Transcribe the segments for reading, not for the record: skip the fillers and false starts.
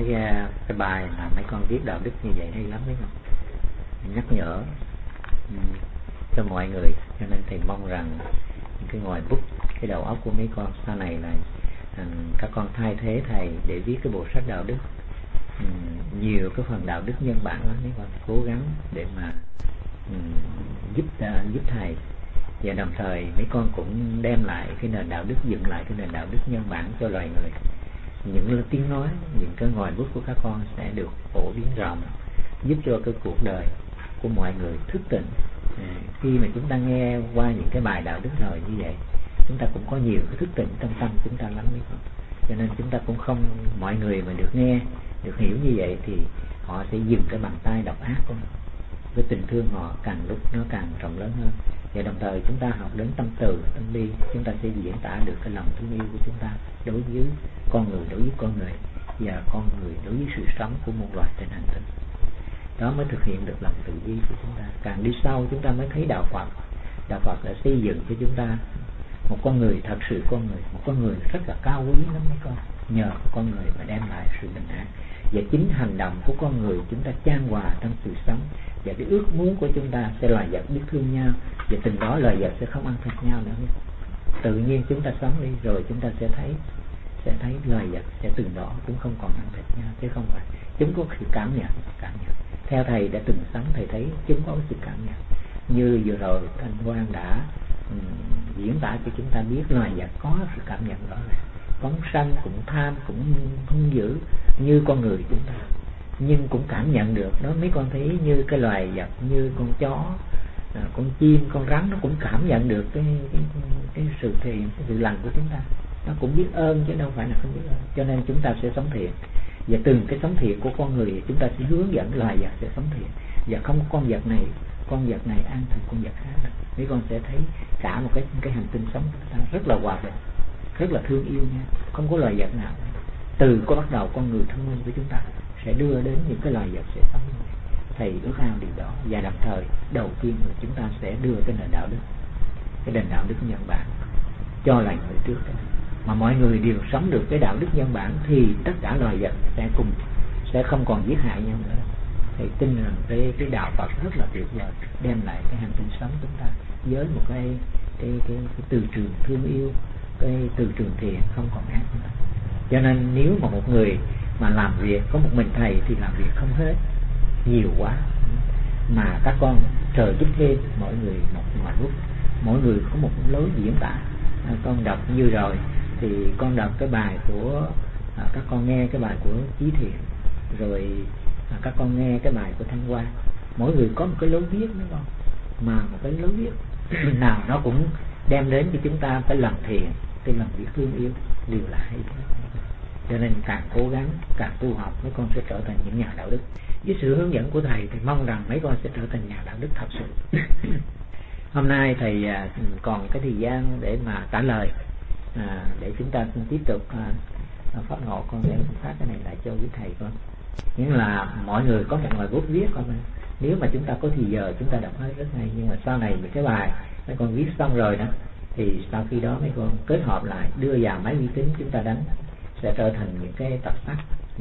cái bài mà mấy con viết đạo đức như vậy hay lắm đấy không? Nhắc nhở cho mọi người, cho nên thầy mong rằng những cái ngòi bút, cái đầu óc của mấy con sau này là các con thay thế thầy để viết cái bộ sách đạo đức, nhiều cái phần đạo đức nhân bản đó, mấy con cố gắng để mà giúp thầy, và đồng thời mấy con cũng đem lại cái nền đạo đức, dựng lại cái nền đạo đức nhân bản cho loài người. Những tiếng nói, những cái ngòi bút của các con sẽ được phổ biến rộng, giúp cho cái cuộc đời của mọi người thức tỉnh. Khi mà chúng ta nghe qua những cái bài đạo đức rồi như vậy, chúng ta cũng có nhiều cái thức tỉnh trong tâm chúng ta lắm. Cho nên chúng ta cũng không, mọi người mà được nghe, được hiểu như vậy thì họ sẽ dừng cái bàn tay độc ác của nó. Cái tình thương họ càng lúc nó càng rộng lớn hơn. Và đồng thời chúng ta học đến tâm từ, tâm bi, chúng ta sẽ diễn tả được cái lòng thương yêu của chúng ta đối với con người, và con người đối với sự sống của một loài trên hành tinh. Đó mới thực hiện được lòng từ bi của chúng ta. Càng đi sâu chúng ta mới thấy đạo Phật. Đạo Phật đã xây dựng cho chúng ta một con người thật sự con người, một con người rất là cao quý lắm mấy con. Nhờ con người mà đem lại sự bình an. Và chính hành động của con người chúng ta chan hòa trong sự sống. Và cái ước muốn của chúng ta sẽ loài vật biết thương nhau, và từng đó loài vật sẽ không ăn thịt nhau nữa. Tự nhiên chúng ta sống đi rồi chúng ta sẽ thấy loài vật sẽ từng đó cũng không còn ăn thịt nhau, chứ không phải chúng có sự cảm nhận. Theo thầy đã từng sống, thầy thấy chúng có sự cảm nhận. Như vừa rồi Thanh Quang đã diễn tả cho chúng ta biết loài vật có sự cảm nhận rõ ràng, cũng sân, cũng tham, cũng hung dữ như con người chúng ta, nhưng cũng cảm nhận được đó. Mấy con thấy như cái loài vật như con chó, con chim, con rắn, nó cũng cảm nhận được cái sự thiện, cái sự lành của chúng ta. Nó cũng biết ơn chứ đâu phải là không biết ơn. Cho nên chúng ta sẽ sống thiện, và từng cái sống thiện của con người chúng ta sẽ hướng dẫn loài vật sẽ sống thiện. Và không có con vật này ăn thịt con vật khác. Mấy con sẽ thấy cả một cái hành tinh sống của ta rất là hòa bình, rất là thương yêu nha. Không có loài vật nào từ có bắt đầu con người thông minh của chúng ta sẽ đưa đến những cái loài vật sẽ sống như vậy. Thầy ước ao điều đó. Và đồng thời đầu tiên là chúng ta sẽ đưa cái nền đạo đức, cái nền đạo đức nhân bản cho loài người trước. Mà mọi người đều sống được cái đạo đức nhân bản thì tất cả loài vật sẽ không còn giết hại nhau nữa. Thầy tin rằng cái đạo Phật rất là tuyệt vời, đem lại cái hành tinh sống chúng ta với một cái từ trường thương yêu, cái từ trường thiện, không còn ác nữa. Cho nên nếu mà một người mà làm việc có một mình thầy thì làm việc không hết, nhiều quá. Mà các con trời giúp thêm mỗi người một ngòi bút, mỗi người có một lối diễn tả. Con đọc như rồi thì con đọc cái bài của các con nghe cái bài của Chí Thiện, rồi các con nghe cái bài của Thanh Quang. Mỗi người có một cái lối viết đúng không? Mà một cái lối viết nào nó cũng đem đến cho chúng ta cái lòng thiện, cái lòng biết thương yêu, đều là hay. Cho nên càng cố gắng, càng tu học, mấy con sẽ trở thành những nhà đạo đức. Với sự hướng dẫn của thầy thì mong rằng mấy con sẽ trở thành nhà đạo đức thật sự. Hôm nay thầy còn cái thời gian để mà trả lời, để chúng ta tiếp tục phát ngộ. Con sẽ phát cái này lại cho quý thầy con. Nghĩa là mọi người có một ngòi bút viết con. Nếu mà chúng ta có thì giờ chúng ta đọc hết rất hay. Nhưng mà sau này cái bài mấy con viết xong rồi đó, thì sau khi đó mấy con kết hợp lại, đưa vào máy vi tính chúng ta đánh, sẽ trở thành những cái tập sách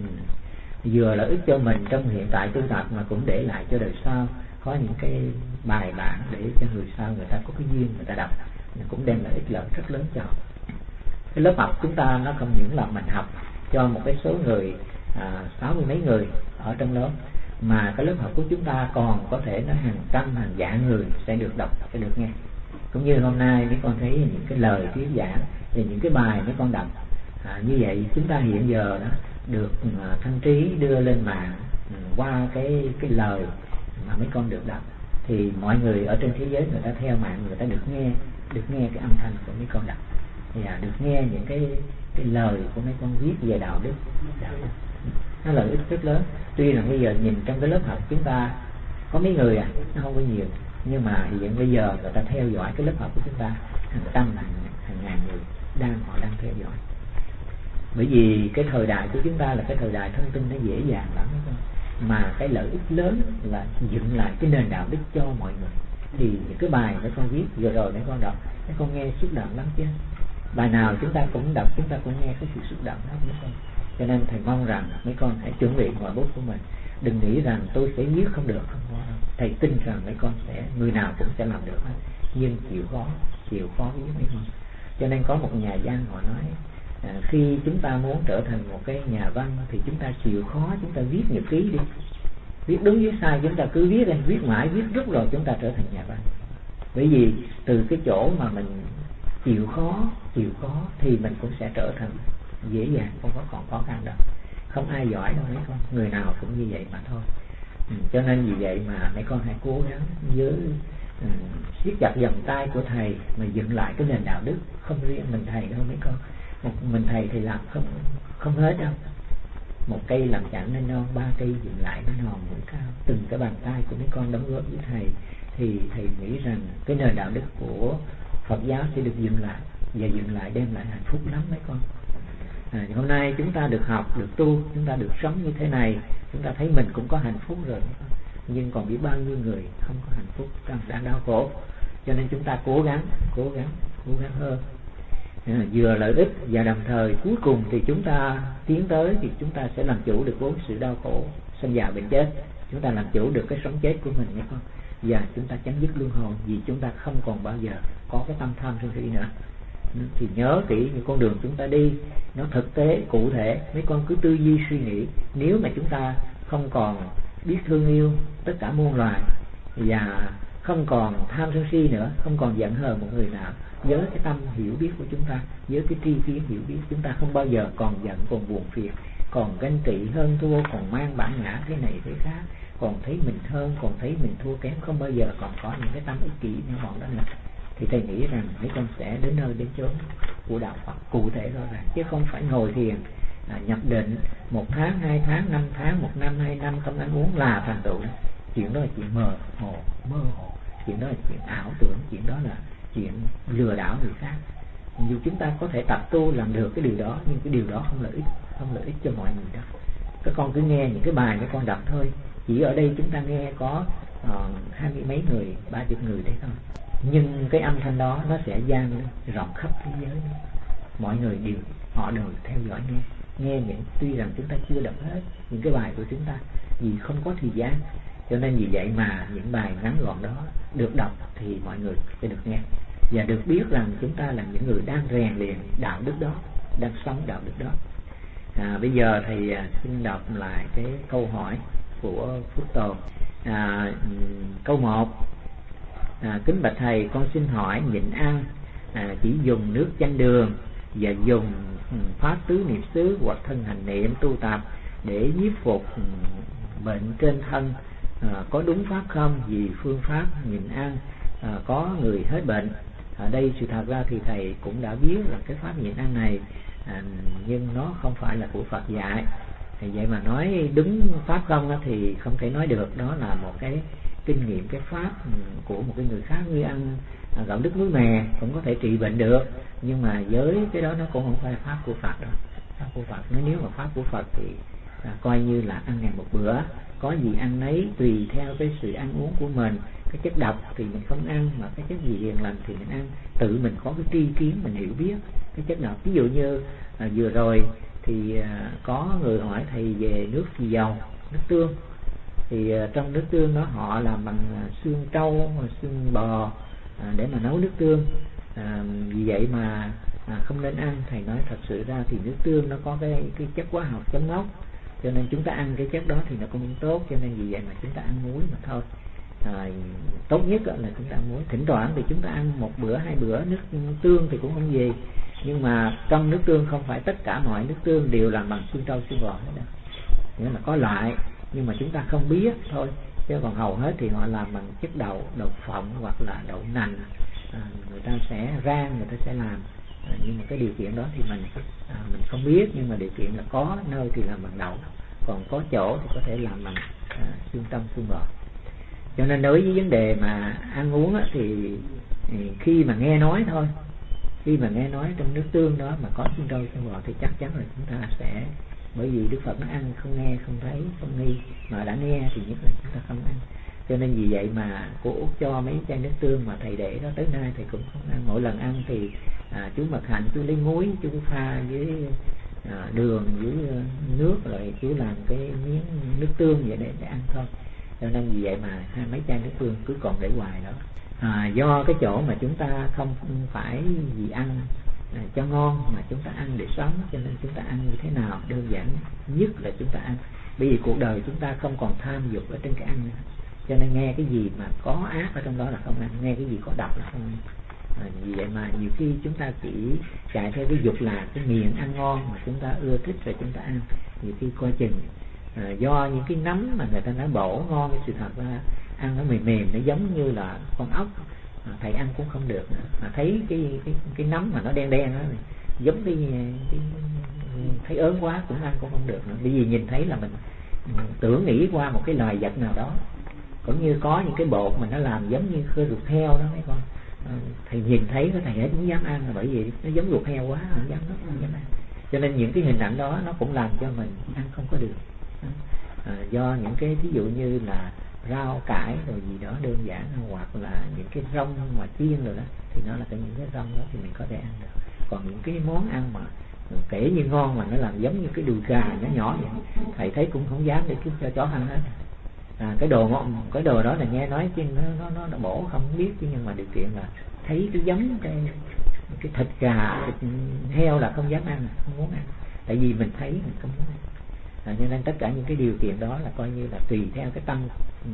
vừa lợi ích cho mình trong hiện tại tu tập, mà cũng để lại cho đời sau có những cái bài bản để cho người sau người ta có cái duyên người ta đọc, cũng đem lại ích lợi rất lớn cho cái lớp học chúng ta. Nó không những là mình học cho một cái số người 60 mấy người ở trong lớp, mà cái lớp học của chúng ta còn có thể nó hàng trăm hàng vạn người sẽ được đọc, sẽ được nghe. Cũng như hôm nay mấy con thấy những cái lời thuyết giảng thì những cái bài mấy con đọc như vậy, chúng ta hiện giờ đó được Thanh Trí đưa lên mạng qua cái lời mà mấy con được đọc, thì mọi người ở trên thế giới người ta theo mạng, người ta được nghe cái âm thanh của mấy con đọc, và được nghe những cái lời của mấy con viết về đạo đức. Nó lợi ích rất lớn. Tuy là bây giờ nhìn trong cái lớp học chúng ta có mấy người nó không có nhiều, nhưng mà hiện bây giờ người ta theo dõi cái lớp học của chúng ta hàng trăm hàng ngàn người họ đang theo dõi. Bởi vì cái thời đại của chúng ta là cái thời đại thông tin nó dễ dàng lắm, mà cái lợi ích lớn là dựng lại cái nền đạo đức cho mọi người. Thì những cái bài mấy con viết vừa rồi mấy con đọc, mấy con nghe xúc động lắm chứ. Bài nào chúng ta cũng đọc, chúng ta cũng nghe cái sự xúc động đó. Cho nên thầy mong rằng mấy con hãy chuẩn bị ngòi bút của mình, đừng nghĩ rằng tôi sẽ viết không được. Thầy tin rằng mấy con sẽ, người nào cũng sẽ làm được, nhưng chịu khó viết mấy con. Cho nên có một nhà văn họ nói, khi chúng ta muốn trở thành một cái nhà văn thì chúng ta chịu khó, chúng ta viết nhật ký đi, viết đúng viết sai chúng ta cứ viết, viết mãi viết rất rồi chúng ta trở thành nhà văn. Bởi vì từ cái chỗ mà mình chịu khó thì mình cũng sẽ trở thành dễ dàng, không có còn khó khăn đâu. Không ai giỏi đâu mấy con, người nào cũng như vậy mà thôi. Cho nên vì vậy mà mấy con hãy cố gắng nhớ siết chặt vòng tay của thầy mà dựng lại cái nền đạo đức. Không riêng mình thầy đâu mấy con, một mình thầy thì làm không hết đâu. Một cây làm chẳng nên non, 3 cây dựng lại nó non mũi cao. Từng cái bàn tay của mấy con đóng góp với thầy thì thầy nghĩ rằng cái nền đạo đức của Phật giáo sẽ được dựng lại, và dựng lại đem lại hạnh phúc lắm mấy con. Hôm nay chúng ta được học, được tu, chúng ta được sống như thế này, chúng ta thấy mình cũng có hạnh phúc rồi. Nhưng còn biết bao nhiêu người không có hạnh phúc, đang đau khổ. Cho nên chúng ta cố gắng hơn. Vừa lợi ích và đồng thời cuối cùng thì chúng ta tiến tới thì chúng ta sẽ làm chủ được vốn sự đau khổ sinh già bệnh chết. Chúng ta làm chủ được cái sống chết của mình nhé con. Và chúng ta chấm dứt luân hồi, vì chúng ta không còn bao giờ có cái tâm tham sân si nữa. Thì nhớ kỹ những con đường chúng ta đi nó thực tế cụ thể. Mấy con cứ tư duy suy nghĩ, nếu mà chúng ta không còn biết thương yêu tất cả muôn loài và không còn tham sân si nữa, không còn giận hờn một người nào, với cái tâm hiểu biết của chúng ta, với cái tri kiến hiểu biết, chúng ta không bao giờ còn giận, còn buồn phiền, còn ganh tị hơn thua, còn mang bản ngã thế này thế khác, còn thấy mình hơn, còn thấy mình thua kém, không bao giờ còn có những cái tâm ích kỷ như bọn đó nữa. Thì thầy nghĩ rằng mấy con sẽ đến nơi đến chốn của đạo Phật cụ thể rõ ràng, chứ không phải ngồi thiền nhập định 1 tháng, 2 tháng, 5 tháng, 1 năm, 2 năm không ăn uống là thành tựu. Chuyện đó là chuyện mơ hồ, chuyện đó là chuyện ảo tưởng, chuyện đó là chuyện lừa đảo người khác. Dù chúng ta có thể tập tu làm được cái điều đó, nhưng cái điều đó không lợi ích cho mọi người đâu. Các con cứ nghe những cái bài mấy con đọc thôi, chỉ ở đây chúng ta nghe có 20 mấy người, 30 người đấy thôi, nhưng cái âm thanh đó nó sẽ vang rộng khắp thế giới. Mọi người họ đều theo dõi nghe những, tuy rằng chúng ta chưa đọc hết những cái bài của chúng ta vì không có thời gian. Cho nên vì vậy mà những bài ngắn gọn đó được đọc thì mọi người sẽ được nghe và được biết rằng chúng ta là những người đang rèn luyện đạo đức đó, đang sống đạo đức đó. Bây giờ thầy xin đọc lại cái câu hỏi của Phúc Tồn. Câu 1: kính bạch thầy, con xin hỏi nhịn ăn chỉ dùng nước chanh đường và dùng pháp tứ niệm xứ hoặc thân hành niệm tu tập để nhiếp phục bệnh trên thân có đúng pháp không? Vì phương pháp nhịn ăn có người hết bệnh. Ở đây sự thật ra thì thầy cũng đã biết là cái pháp nhịn ăn này nhưng nó không phải là của Phật dạy. Thì vậy mà nói đúng pháp không thì không thể nói được. Đó là một cái kinh nghiệm, cái pháp của một cái người khác, như ăn gạo nước muối mè cũng có thể trị bệnh được, nhưng mà với cái đó nó cũng không phải pháp của Phật đâu. Pháp của Phật, nếu mà pháp của Phật thì coi như là ăn ngày một bữa, có gì ăn nấy tùy theo cái sự ăn uống của mình. Cái chất độc thì mình không ăn, mà cái chất gì hiền lành thì mình ăn. Tự mình có cái tri kiến, mình hiểu biết cái chất độc. Ví dụ như vừa rồi thì có người hỏi thầy về nước xì dầu, nước tương. Thì trong nước tương đó họ làm bằng xương trâu, xương bò để mà nấu nước tương. Vì vậy mà không nên ăn. Thầy nói thật sự ra thì nước tương nó có cái chất hóa học chống ngốc, cho nên chúng ta ăn cái chất đó thì nó cũng không tốt. Cho nên vì vậy mà chúng ta ăn muối mà thôi. Tốt nhất là chúng ta ăn muối. Thỉnh thoảng thì chúng ta ăn 1 bữa 2 bữa nước tương thì cũng không gì. Nhưng mà trong nước tương không phải tất cả mọi nước tương đều làm bằng xương trâu xương bò hết đâu. Nghĩa là có loại nhưng mà chúng ta không biết thôi, chứ còn hầu hết thì họ làm bằng chất đậu phộng hoặc là đậu nành. Người ta sẽ rang, người ta sẽ làm, nhưng mà cái điều kiện đó thì mình không biết. Nhưng mà điều kiện là có nơi thì làm bằng đậu, còn có chỗ thì có thể làm bằng xương trâu xương bò. Cho nên đối với vấn đề mà ăn uống thì khi mà nghe nói thôi, khi mà nghe nói trong nước tương đó mà có xương trâu xương bò thì chắc chắn là chúng ta sẽ, bởi vì Đức Phật nó ăn không nghe, không thấy, không nghi, mà đã nghe thì nhất là chúng ta không ăn. Cho nên vì vậy mà cô Út cho mấy chai nước tương mà thầy để đó tới nay thầy cũng không ăn. Mỗi lần ăn thì chú Mật Hạnh chú lấy muối chú pha với đường với nước, rồi chú làm cái miếng nước tương vậy để ăn thôi. Cho nên vì vậy mà hai mấy chai nước tương cứ còn để hoài đó. Do cái chỗ mà chúng ta không phải vì ăn cho ngon mà chúng ta ăn để sống, cho nên chúng ta ăn như thế nào đơn giản nhất là chúng ta ăn. Bởi vì cuộc đời chúng ta không còn tham dục ở trên cái ăn nữa, cho nên nghe cái gì mà có ác ở trong đó là không ăn, nghe cái gì có độc là không ăn. Vì vậy mà nhiều khi chúng ta chỉ chạy theo cái dục là cái miệng ăn ngon mà chúng ta ưa thích rồi chúng ta ăn. Nhiều khi coi chừng do những cái nấm mà người ta nói bổ ngon, cái sự thật là ăn nó mềm mềm, nó giống như là con ốc, thầy ăn cũng không được. Thấy cái nấm mà nó đen đen đó, giống cái thấy ớn quá cũng ăn cũng không được nữa. Bởi vì nhìn thấy là mình tưởng nghĩ qua một cái loài vật nào đó. Cũng như có những cái bột mà nó làm giống như khơi ruột heo đó mấy con, thầy nhìn thấy thầy hết không dám ăn, là bởi vì nó giống ruột heo quá, không dám ăn. Cho nên những cái hình ảnh đó nó cũng làm cho mình ăn không có được. Do những cái ví dụ như là rau cải rồi gì đó đơn giản, hoặc là những cái rong mà chiên rồi đó, thì nó là những cái rong đó thì mình có thể ăn được. Còn những cái món ăn mà kể như ngon mà nó làm giống như cái đùi gà nhỏ nhỏ vậy, thầy thấy cũng không dám để cứ cho chó ăn hết. Cái đồ đó là nghe nói chứ nó bổ không biết chứ, nhưng mà điều kiện là thấy cái giống cái thịt gà, thịt heo là không dám ăn, không muốn ăn, tại vì mình thấy mình không muốn ăn. Cho nên tất cả những cái điều kiện đó là coi như là tùy theo cái tâm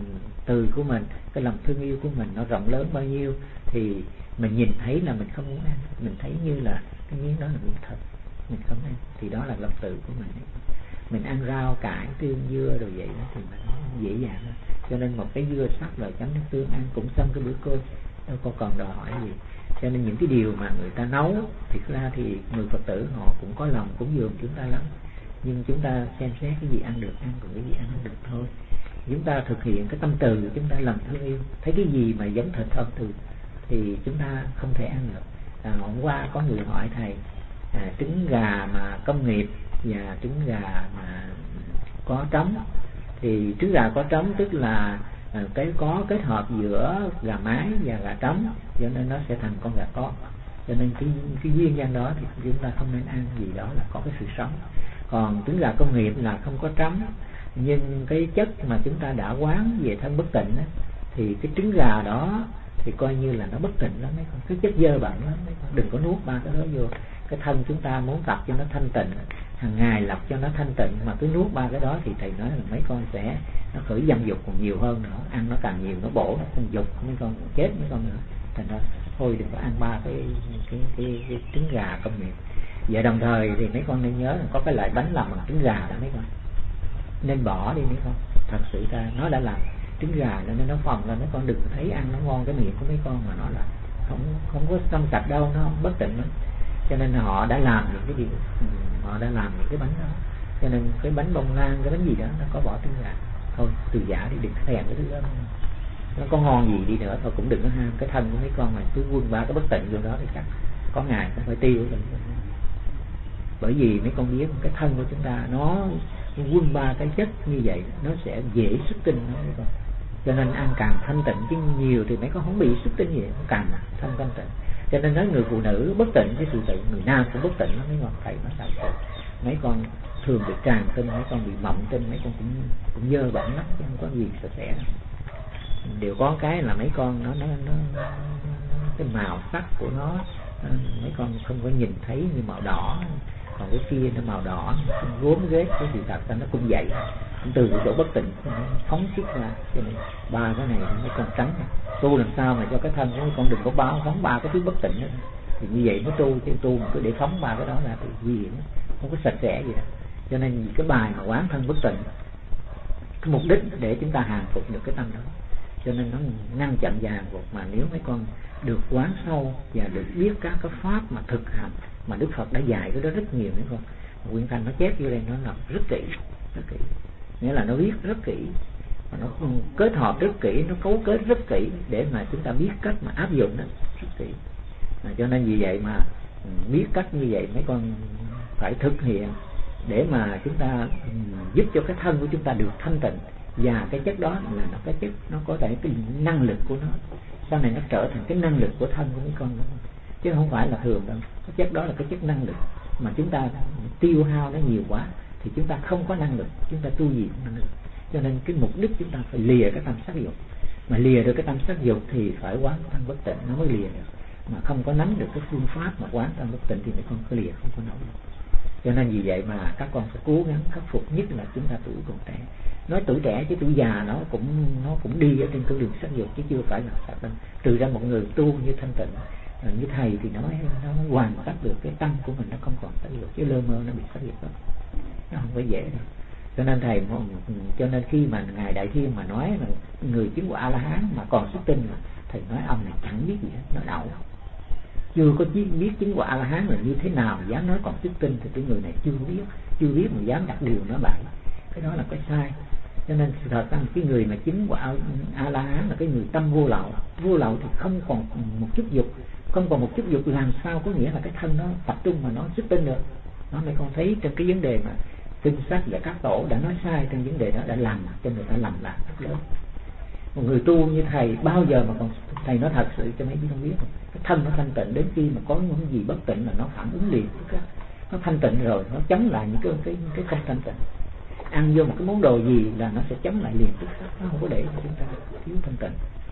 từ của mình, cái lòng thương yêu của mình nó rộng lớn bao nhiêu thì mình nhìn thấy là mình không muốn ăn, mình thấy như là cái miếng đó là miếng thật, mình không ăn, thì đó là lòng từ của mình. Mình ăn rau cải tương dưa rồi vậy đó thì mình dễ dàng hơn. Cho nên một cái dưa sắc rồi chấm nước tương ăn cũng xong cái bữa cơm, đâu có còn đòi hỏi gì. Cho nên những cái điều mà người ta nấu thực ra thì người Phật tử họ cũng có lòng cúng dường chúng ta lắm, nhưng chúng ta xem xét cái gì ăn được ăn, còn cái gì ăn không được thôi. Chúng ta thực hiện cái tâm từ, chúng ta lòng thương yêu, thấy cái gì mà giống thịt thơm từ thì chúng ta không thể ăn được. Hôm qua có người hỏi thầy trứng gà mà công nghiệp và trứng gà mà có trống, thì trứng gà có trống tức là cái có kết hợp giữa gà mái và gà trống, cho nên nó sẽ thành con gà con. Cho nên cái nguyên nhân đó thì chúng ta không nên ăn, gì đó là có cái sự sống. Còn trứng gà công nghiệp là không có trống, nhưng cái chất mà chúng ta đã quán về thân bất tịnh á, thì cái trứng gà đó thì coi như là nó bất tịnh lắm mấy con, cái chất dơ bẩn lắm mấy con. Đừng có nuốt ba cái đó vô. Cái thân chúng ta muốn tập cho nó thanh tịnh, hàng ngày lập cho nó thanh tịnh, mà cứ nuốt ba cái đó thì thầy nói là mấy con sẽ nó khởi dâm dục còn nhiều hơn nữa, ăn nó càng nhiều nó bổ, nó không dục mấy con chết mấy con nữa. Thành ra thôi đừng có ăn ba cái trứng gà công nghiệp. Và đồng thời thì mấy con nên nhớ là có cái loại bánh làm bằng trứng gà đó mấy con, nên bỏ đi mấy con. Thật sự ra nó đã làm trứng gà nên nó phòng là mấy con đừng thấy ăn nó ngon cái miệng của mấy con mà nó là không có trong sạch đâu, nó bất tịnh lắm. Cho nên họ đã làm những cái điều, họ đã làm những cái bánh đó. Cho nên cái bánh bông lan, cái bánh gì đó nó có bỏ trứng gà, thôi từ giả đi, đừng thèm cái thứ đó. Nó có ngon gì đi nữa thôi cũng đừng có ham. Cái thân của mấy con mà cứ quân ba cái bất tịnh vô đó thì chắc có ngày cũng phải tiêu rồi. Bởi vì mấy con biết cái thân của chúng ta nó quân ba cái chất như vậy nó sẽ dễ xuất tinh đó mấy con. Cho nên ăn càng thanh tịnh chứ nhiều thì mấy con không bị xuất tinh gì, càng thanh tịnh. Cho nên nói người phụ nữ bất tịnh với sự tự, người nam cũng bất tịnh lắm mấy con. Thầy nói sao mấy con thường bị tràn tinh, mấy con bị mộng tinh, mấy con cũng dơ bẩn lắm chứ không có gì sạch sẽ. Đều có cái là mấy con nó cái màu sắc của nó mấy con không có nhìn thấy như màu đỏ, còn cái kia nó màu đỏ gốm ghét, cái sự thật ra nó cũng vậy, từ cái chỗ bất tịnh phóng xuất ra. Cho nên ba cái này mấy con tránh tu làm sao mà cho cái thân của mấy con đừng có báo phóng ba cái thứ bất tịnh nữa. Thì như vậy mới tu, chứ tu mà cứ để phóng ba cái đó ra thì nguy hiểm, không có sạch sẽ gì đâu. Cho nên cái bài mà quán thân bất tịnh, cái mục đích để chúng ta hàng phục được cái tâm đó, cho nên nó ngăn chặn và hàng phục. Mà nếu mấy con được quán sâu và được biết các cái pháp mà thực hành mà Đức Phật đã dạy cái đó rất nhiều mấy con. Quyển Thanh nó chép vô đây nó làm rất kỹ, nghĩa là nó viết rất kỹ, và nó kết hợp rất kỹ, nó cấu kết rất kỹ để mà chúng ta biết cách mà áp dụng nó rất kỹ. Cho nên vì vậy mà biết cách như vậy mấy con phải thực hiện để mà chúng ta giúp cho cái thân của chúng ta được thanh tịnh. Và cái chất đó là nó cái chất, nó có thể cái năng lực của nó sau này nó trở thành cái năng lực của thân của mấy con đó. Chứ không phải là thường đâu. Cái chất đó là cái chất năng lực mà chúng ta tiêu hao nó nhiều quá thì chúng ta không có năng lực, chúng ta tu gì cũng năng lực. Cho nên cái mục đích chúng ta phải lìa cái tâm sắc dục, mà lìa được cái tâm sắc dục thì phải quán thân bất tịnh nó mới lìa được. Mà không có nắm được cái phương pháp mà quán thân bất tịnh thì mấy con có lìa không có nổi. Cho nên vì vậy mà các con phải cố gắng khắc phục, nhất là chúng ta tuổi còn trẻ. Nói tuổi trẻ chứ tuổi già nó cũng đi ở trên con đường sắc dục chứ chưa phải là sắc tâm. Trừ ra một người tu như thanh tịnh như thầy thì nó hoàn tất được cái tâm của mình, nó không còn sắc dục, chứ lơ mơ nó bị sắc dục đó. Nó không phải dễ đâu. Cho nên thầy, cho nên khi mà ngài Đại Thiên mà nói là người chứng quả A-la-hán mà còn xuất tinh, là thầy nói ông này chẳng biết gì hết, nó đậu. Chưa có biết chứng quả A-la-hán là như thế nào, dám nói còn xuất tinh thì cái người này chưa biết mà dám đặt điều nó bậy, cái đó là cái sai. Cho nên sự thật rằng cái người mà chứng quả A-la-hán là cái người tâm vô lậu thì không còn một chút dục, không còn một chút dục, làm sao có nghĩa là cái thân nó tập trung mà nó xuất tinh được. Nó mấy con thấy trong cái vấn đề mà kinh sách và các tổ đã nói sai trong vấn đề đó, đã làm cho người ta lầm lạc rất lớn. Một người tu như thầy bao giờ mà còn, thầy nói thật sự cho mấy đứa không biết, cái thân nó thanh tịnh, đến khi mà có những gì bất tịnh là nó phản ứng liền, nó thanh tịnh rồi nó chống lại những cái không thanh tịnh. Ăn vô một cái món đồ gì là nó sẽ chống lại liền tức khắc, nó không có để cho chúng ta thiếu thanh tịnh.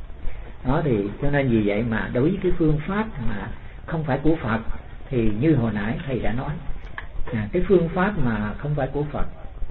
Đó thì cho nên vì vậy mà đối với cái phương pháp mà không phải của Phật thì như hồi nãy thầy đã nói, cái phương pháp mà không phải của Phật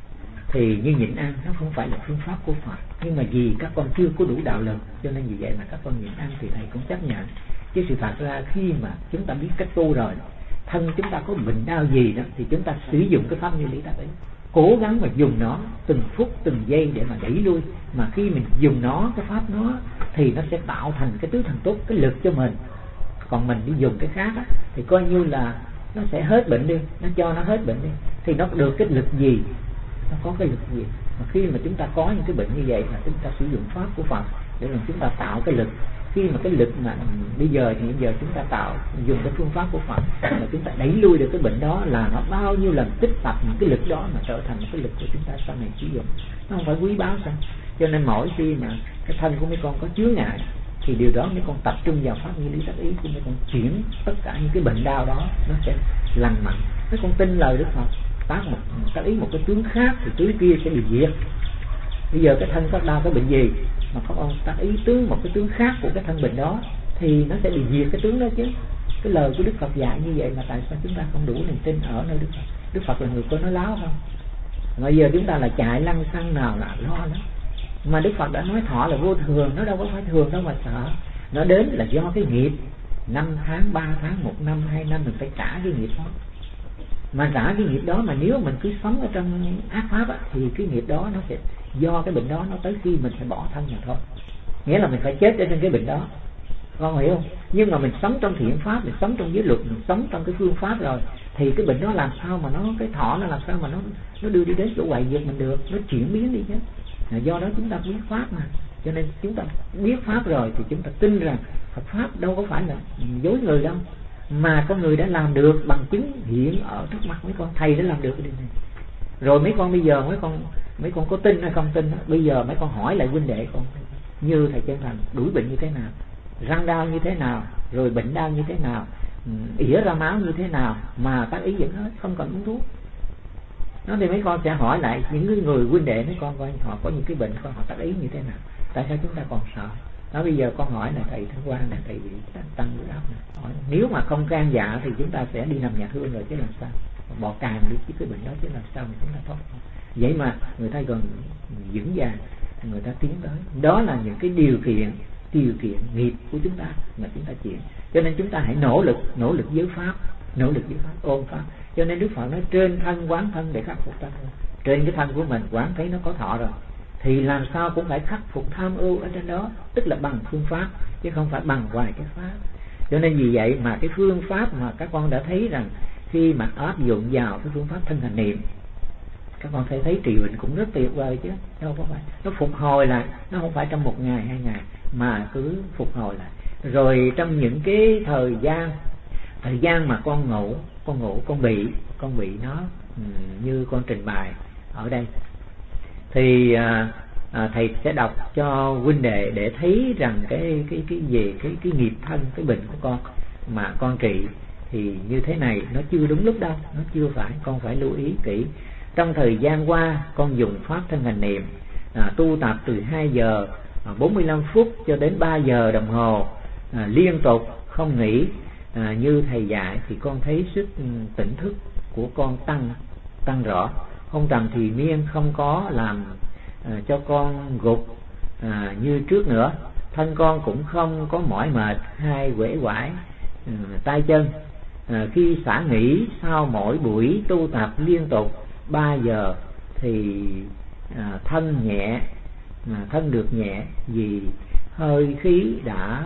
thì như nhịn ăn nó không phải là phương pháp của Phật, nhưng mà vì các con chưa có đủ đạo lực cho nên vì vậy mà các con nhịn ăn thì thầy cũng chấp nhận. Chứ sự thật ra khi mà chúng ta biết cách tu rồi, thân chúng ta có bệnh đau gì đó thì chúng ta sử dụng cái pháp như lý tác ý, cố gắng mà dùng nó từng phút từng giây để mà đẩy lui. Mà khi mình dùng nó, cái pháp nó thì nó sẽ tạo thành cái tứ thần túc, cái lực cho mình. Còn mình đi dùng cái khác á, thì coi như là nó sẽ hết bệnh đi, nó cho nó hết bệnh đi thì nó được cái lực gì, nó có cái lực gì. Mà khi mà chúng ta có những cái bệnh như vậy là chúng ta sử dụng pháp của Phật để làm chúng ta tạo cái lực. Khi mà cái lực mà bây giờ thì hiện giờ chúng ta dùng cái phương pháp của Phật mà chúng ta đẩy lui được cái bệnh đó, là nó bao nhiêu lần tích tập những cái lực đó mà trở thành một cái lực của chúng ta sau này sử dụng. Nó không phải quý báu sao? Cho nên mỗi khi mà cái thân của mấy con có chướng ngại thì điều đó mấy con tập trung vào pháp như lý tác ý của mấy con, chuyển tất cả những cái bệnh đau đó nó sẽ lành mạnh. Mấy con tin lời Đức Phật, tác ý một cái tướng khác thì tướng kia sẽ bị diệt. Bây giờ cái thân có đau có bệnh gì mà các ông tác ý tướng một cái tướng khác của cái thân bệnh đó thì nó sẽ bị diệt cái tướng đó chứ. Cái lời của Đức Phật dạy như vậy mà tại sao chúng ta không đủ niềm tin ở nơi Đức Phật? Đức Phật là người có nói láo không? Bây giờ chúng ta là chạy lăng xăng nào là lo lắm. Mà Đức Phật đã nói thọ là vô thường, nó đâu có phải thường đâu mà sợ. Nó đến là do cái nghiệp 5 tháng, 3 tháng, 1 năm, 2 năm mình phải trả cái nghiệp đó. Mà trả cái nghiệp đó mà nếu mình cứ sống ở trong ác pháp á, thì cái nghiệp đó nó sẽ do cái bệnh đó nó tới khi mình phải bỏ thân mà thôi. Nghĩa là mình phải chết ở trên cái bệnh đó, con hiểu không? Nhưng mà mình sống trong thiện pháp, mình sống trong giới luật, mình sống trong cái phương pháp rồi thì cái bệnh đó làm sao mà nó, cái thọ nó làm sao mà nó đưa đi đến chỗ hoại diệt mình được, nó chuyển biến đi chứ. Do đó chúng ta biết pháp mà, cho nên chúng ta biết pháp rồi thì chúng ta tin rằng Phật pháp đâu có phải là dối người đâu, mà con người đã làm được bằng chứng hiện ở trước mặt mấy con. Thầy đã làm được cái điều này rồi. Mấy con bây giờ mấy con có tin hay không tin, bây giờ mấy con hỏi lại huynh đệ con, như thầy Chân Thành đuổi bệnh như thế nào, răng đau như thế nào, rồi bệnh đau như thế nào, ỉa ra máu như thế nào mà tác ý vẫn hết, không cần uống thuốc. Nó thì mấy con sẽ hỏi lại những người huynh đệ mấy con coi họ có những cái bệnh, con họ tác ý như thế nào, tại sao chúng ta còn sợ. Nó bây giờ con hỏi là thầy Thanh Quang là thầy bị tăng huyết áp này, hỏi nếu mà không can dạ thì chúng ta sẽ đi nằm nhà thương rồi chứ làm sao, bỏ càng đi chứ cái bệnh đó chứ làm sao mà chúng ta thoát. Vậy mà người ta gần vững vàng, người ta tiến tới. Đó là những cái điều kiện nghiệp của chúng ta mà chúng ta chịu. Cho nên chúng ta hãy nỗ lực giới pháp, ôn pháp. Cho nên Đức Phật nói trên thân quán thân để khắc phục thân. Trên cái thân của mình quán thấy nó có thọ rồi thì làm sao cũng phải khắc phục tham ưu ở trên đó, tức là bằng phương pháp chứ không phải bằng vài cái pháp. Cho nên vì vậy mà cái phương pháp mà các con đã thấy rằng khi mà áp dụng vào cái phương pháp thân hành niệm, các con thấy trị bệnh cũng rất tuyệt vời chứ, đâu có phải nó phục hồi lại, nó không phải trong 1 ngày 2 ngày mà cứ phục hồi lại. Rồi trong những cái thời gian mà con ngủ con bị nó như con trình bày ở đây thì thầy sẽ đọc cho huynh đệ để thấy rằng cái nghiệp thân, cái bệnh của con mà con trị thì như thế này nó chưa đúng lúc đâu, nó chưa phải. Con phải lưu ý kỹ. Trong thời gian qua con dùng pháp thân hành niệm, tu tập từ 2 giờ 45 phút cho đến 3 giờ đồng hồ liên tục không nghỉ như thầy dạy, thì con thấy sức tỉnh thức của con tăng rõ. Ông Trầm Thì Miên không có làm cho con gục như trước nữa. Thân con cũng không có mỏi mệt hay uể oải tay chân. Khi xả nghỉ sau mỗi buổi tu tập liên tục 3 giờ thì thân nhẹ, thân được nhẹ vì hơi khí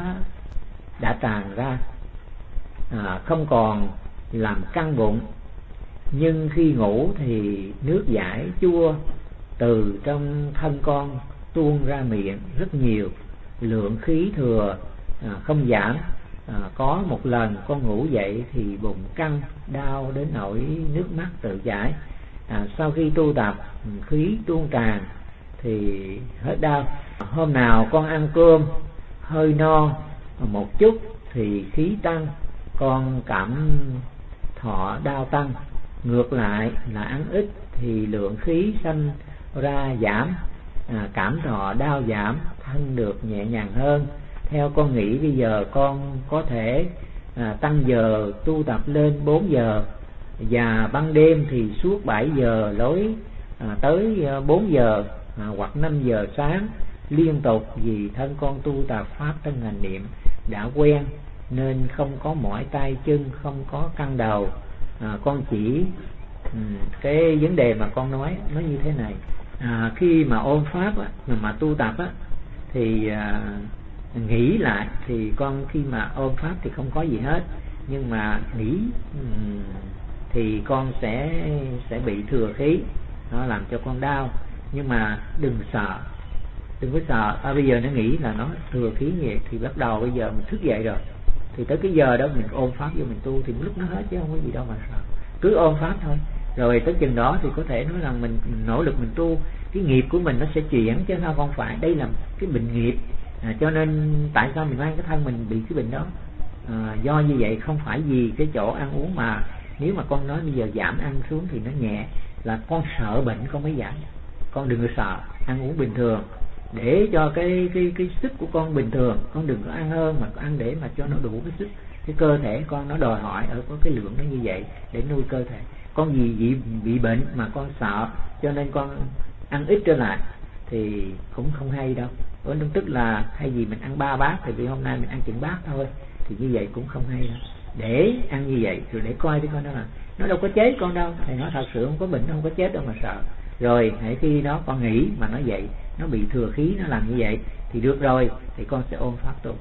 đã tràn ra, không còn làm căng bụng. Nhưng khi ngủ thì nước giải chua từ trong thân con tuôn ra miệng rất nhiều, lượng khí thừa không giảm. Có một lần con ngủ dậy thì bụng căng đau đến nỗi nước mắt tự chảy. Sau khi tu tập khí tuôn tràn thì hết đau. Hôm nào con ăn cơm hơi no một chút thì khí tăng, con cảm thọ đau tăng. Ngược lại là ăn ít thì lượng khí sanh ra giảm, cảm thọ đau giảm, thân được nhẹ nhàng hơn. Theo con nghĩ bây giờ con có thể tăng giờ tu tập lên 4 giờ, và ban đêm thì suốt 7 giờ lối tới 4 giờ hoặc 5 giờ sáng liên tục. Vì thân con tu tập pháp thân hành niệm đã quen nên không có mỏi tay chân, không có căng đầu. Con chỉ cái vấn đề mà con nói như thế này. Khi mà ôn pháp mà tu tập thì nghĩ lại thì con khi mà ôn pháp thì không có gì hết, nhưng mà nghĩ thì con sẽ bị thừa khí, nó làm cho con đau. Nhưng mà đừng sợ, đừng có sợ. Bây giờ nó nghĩ là nó thừa khí vậy thì bắt đầu bây giờ mình thức dậy rồi thì tới cái giờ đó mình ôn pháp vô mình tu thì lúc nó hết, chứ không có gì đâu mà sợ. Cứ ôn pháp thôi, rồi tới chừng đó thì có thể nói rằng mình nỗ lực mình tu, cái nghiệp của mình nó sẽ chuyển, chứ không phải đây là cái bệnh nghiệp. Cho nên tại sao mình mang cái thân mình bị cái bệnh đó? Do như vậy, không phải vì cái chỗ ăn uống, mà nếu mà con nói bây giờ giảm ăn xuống thì nó nhẹ, là con sợ bệnh con mới giảm. Con đừng có sợ, ăn uống bình thường để cho cái sức của con bình thường. Con đừng có ăn hơn, mà ăn để mà cho nó đủ cái sức. Cái cơ thể con nó đòi hỏi ở có cái lượng nó như vậy để nuôi cơ thể. Con vì bị bệnh mà con sợ, cho nên con ăn ít trở lại thì cũng không hay đâu. Tức là thay vì mình ăn 3 bát thì vì hôm nay mình ăn chừng bát thôi, thì như vậy cũng không hay đâu. Để ăn như vậy rồi để coi cái con đó là nó đâu có chết con đâu. Thầy nói thật sự không có bệnh, không có chết đâu mà sợ. Rồi hãy khi đó con nghĩ mà nó vậy, nó bị thừa khí, nó làm như vậy thì được rồi, thì con sẽ ôn pháp tu.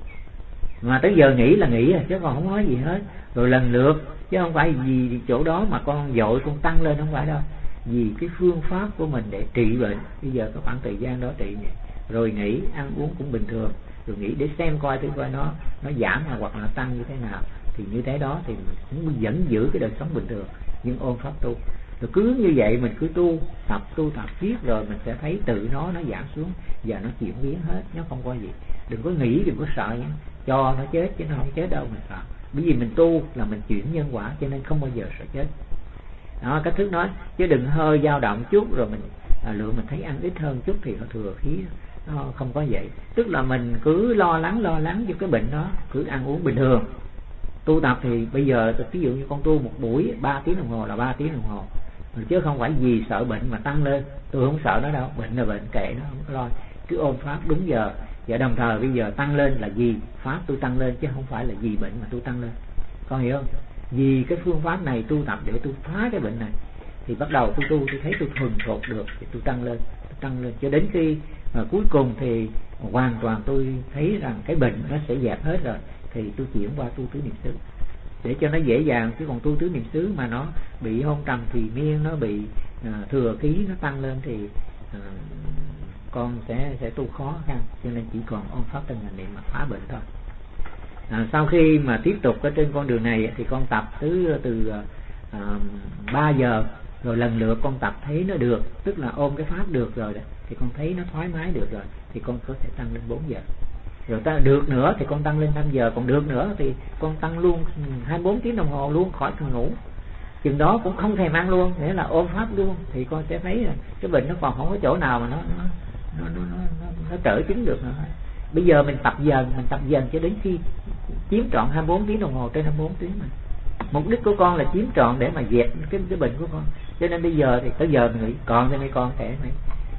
Mà tới giờ nghĩ là nghĩ chứ còn không nói gì hết. Rồi lần lượt, chứ không phải vì chỗ đó mà con vội con tăng lên, không phải đâu. Vì cái phương pháp của mình để trị bệnh, bây giờ có khoảng thời gian đó trị vậy. Rồi nghĩ ăn uống cũng bình thường, rồi nghĩ để xem coi thử coi nó giảm hoặc là tăng như thế nào. Thì như thế đó thì mình cũng vẫn giữ cái đời sống bình thường, nhưng ôn pháp tu. Rồi cứ như vậy mình cứ tu tập tiếp, rồi mình sẽ thấy tự nó giảm xuống và nó chuyển biến hết, nó không có gì. Đừng có nghĩ, đừng có sợ nhé, cho nó chết chứ nó không chết đâu mà sợ. Bởi vì mình tu là mình chuyển nhân quả, cho nên không bao giờ sợ chết. Đó, cách thức nói, chứ đừng hơi dao động chút rồi mình lượng mình thấy ăn ít hơn chút thì nó thừa khí. Nó không có vậy. Tức là mình cứ lo lắng cho cái bệnh đó, cứ ăn uống bình thường. Tu tập thì bây giờ ví dụ như con tu một buổi 3 tiếng đồng hồ là 3 tiếng đồng hồ, chứ không phải vì sợ bệnh mà tăng lên. Tôi không sợ nó đâu, bệnh là bệnh, kệ nó, không có lo. Cứ ôn pháp đúng giờ. Và đồng thời bây giờ tăng lên là vì pháp tôi tăng lên, chứ không phải là vì bệnh mà tôi tăng lên. Con hiểu không? Vì cái phương pháp này tu tập để tôi phá cái bệnh này, thì bắt đầu tôi thấy tôi thuần thục được thì tôi tăng lên cho đến khi mà cuối cùng thì hoàn toàn tôi thấy rằng cái bệnh nó sẽ dẹp hết rồi, thì tôi chuyển qua tu tứ niệm xứ để cho nó dễ dàng. Chứ còn tu tứ niệm xứ mà nó bị hôn trầm thì miên, nó bị thừa khí nó tăng lên thì con sẽ tu khó khăn. Cho nên chỉ còn ôn pháp thân hành niệm mà phá bệnh thôi. Sau khi mà tiếp tục ở trên con đường này thì con tập từ 3 giờ, rồi lần lượt con tập thấy nó được, tức là ôm cái pháp được rồi đó, thì con thấy nó thoải mái được rồi, thì con có thể tăng lên 4 giờ. Rồi ta được nữa thì con tăng lên 5 giờ, còn được nữa thì con tăng luôn 24 tiếng đồng hồ luôn, khỏi cần ngủ. Chừng đó cũng không thèm ăn luôn, nghĩa là ôm pháp luôn, thì con sẽ thấy là cái bệnh nó còn không có chỗ nào mà nó trở chứng được nữa. Bây giờ mình tập dần cho đến khi chiếm trọn 24 tiếng đồng hồ trên 24 tiếng mà. Mục đích của con là chiếm trọn để mà dẹp cái bệnh của con. Cho nên bây giờ thì tới giờ mình nghĩ còn cho mấy con kể này.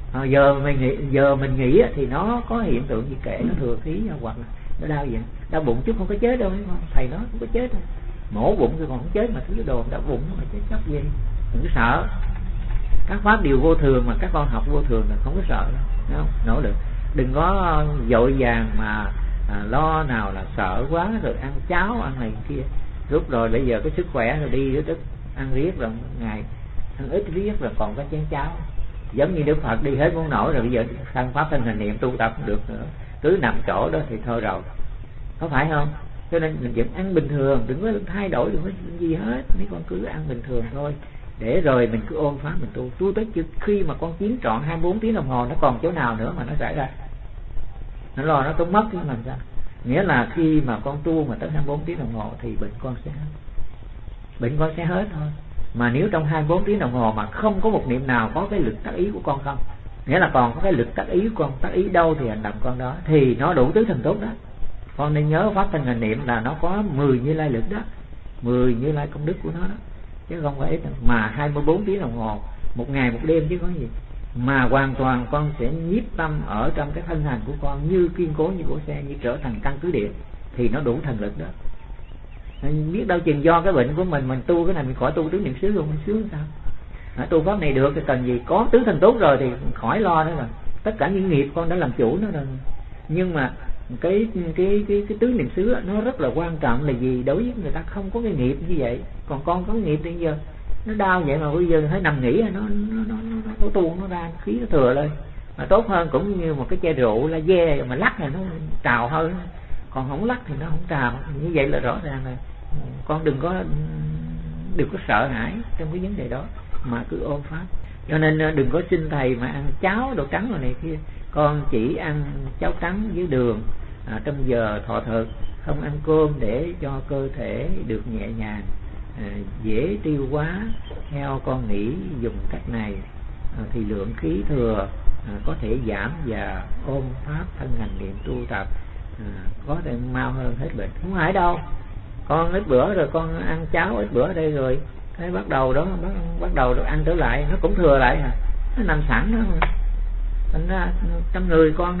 Giờ mình nghĩ thì nó có hiện tượng gì kể, nó thừa khí hoặc là nó đau vậy, đau bụng chứ không có chết đâu, thầy nó không có chết đâu. Mổ bụng thì còn không chết mà thứ đồ đau bụng mà chết chóc gì, đừng có sợ. Các pháp điều vô thường mà các con học vô thường là không có sợ đâu, thấy không? Nỗ lực, đừng có vội vàng mà lo nào là sợ quá rồi ăn cháo ăn này kia, lúc rồi bây giờ cái sức khỏe rồi đi tức ăn riết rồi ngày ăn ít riết rồi còn có chén cháo. Giống như Đức Phật đi hết muốn nổi rồi, bây giờ sang pháp thân hành niệm tu tập không được nữa, cứ nằm chỗ đó thì thôi rồi, có phải không? Cho nên mình vẫn ăn bình thường, đừng có thay đổi, đừng có gì hết, mấy con cứ ăn bình thường thôi, để rồi mình cứ ôm pháp mình tu tới khi mà con chiếm trọn 24 tiếng đồng hồ, nó còn chỗ nào nữa mà nó xảy ra, nó lo nó cũng mất cái làm sao. Nghĩa là khi mà con tu mà tới 24 tiếng đồng hồ thì bệnh con sẽ hết thôi. Mà nếu trong 24 tiếng đồng hồ mà không có một niệm nào có cái lực tác ý của con không, nghĩa là còn có cái lực tác ý của con, tác ý đâu thì hành động con đó, thì nó đủ tứ thần tốt đó. Con nên nhớ pháp thân hành niệm là nó có 10 Như Lai lực đó, 10 Như Lai công đức của nó đó, chứ không phải ít. Mà 24 tiếng đồng hồ, một ngày một đêm chứ có gì. Mà hoàn toàn con sẽ nhiếp tâm ở trong cái thân hành của con như kiên cố như cỗ xe, như trở thành căn cứ điện, thì nó đủ thần lực đó. Mình biết đâu chừng do cái bệnh của mình tu cái này mình khỏi tu tứ niệm xứ luôn, mình sướng sao? Tu pháp này được thì cần gì, có tứ thần tốt rồi thì khỏi lo nữa rồi. Tất cả những nghiệp con đã làm chủ nó rồi. Nhưng mà cái tứ niệm xứ nó rất là quan trọng là gì? Đối với người ta không có cái nghiệp như vậy, còn con có nghiệp thì giờ nó đau vậy mà bây giờ thấy nằm nghỉ nó tu nó ra khí nó thừa lên. Mà tốt hơn cũng như một cái chai rượu la ve mà lắc này nó trào hơn, còn không lắc thì nó không trào. Như vậy là rõ ràng là con đừng có sợ hãi trong cái vấn đề đó, mà cứ ôm pháp. Cho nên đừng có xin thầy mà ăn cháo đồ trắng rồi này kia, con chỉ ăn cháo trắng với đường trong giờ thọ thực, không ăn cơm để cho cơ thể được nhẹ nhàng, dễ tiêu hóa. Theo con nghĩ dùng cách này thì lượng khí thừa có thể giảm, và ôm pháp thân hành niệm tu tập có thể mau hơn hết bệnh. Không phải đâu, con ít bữa rồi con ăn cháo ít bữa ở đây rồi cái bắt đầu rồi ăn trở lại nó cũng thừa lại nó nằm sẵn đó mà. Thành ra trong người con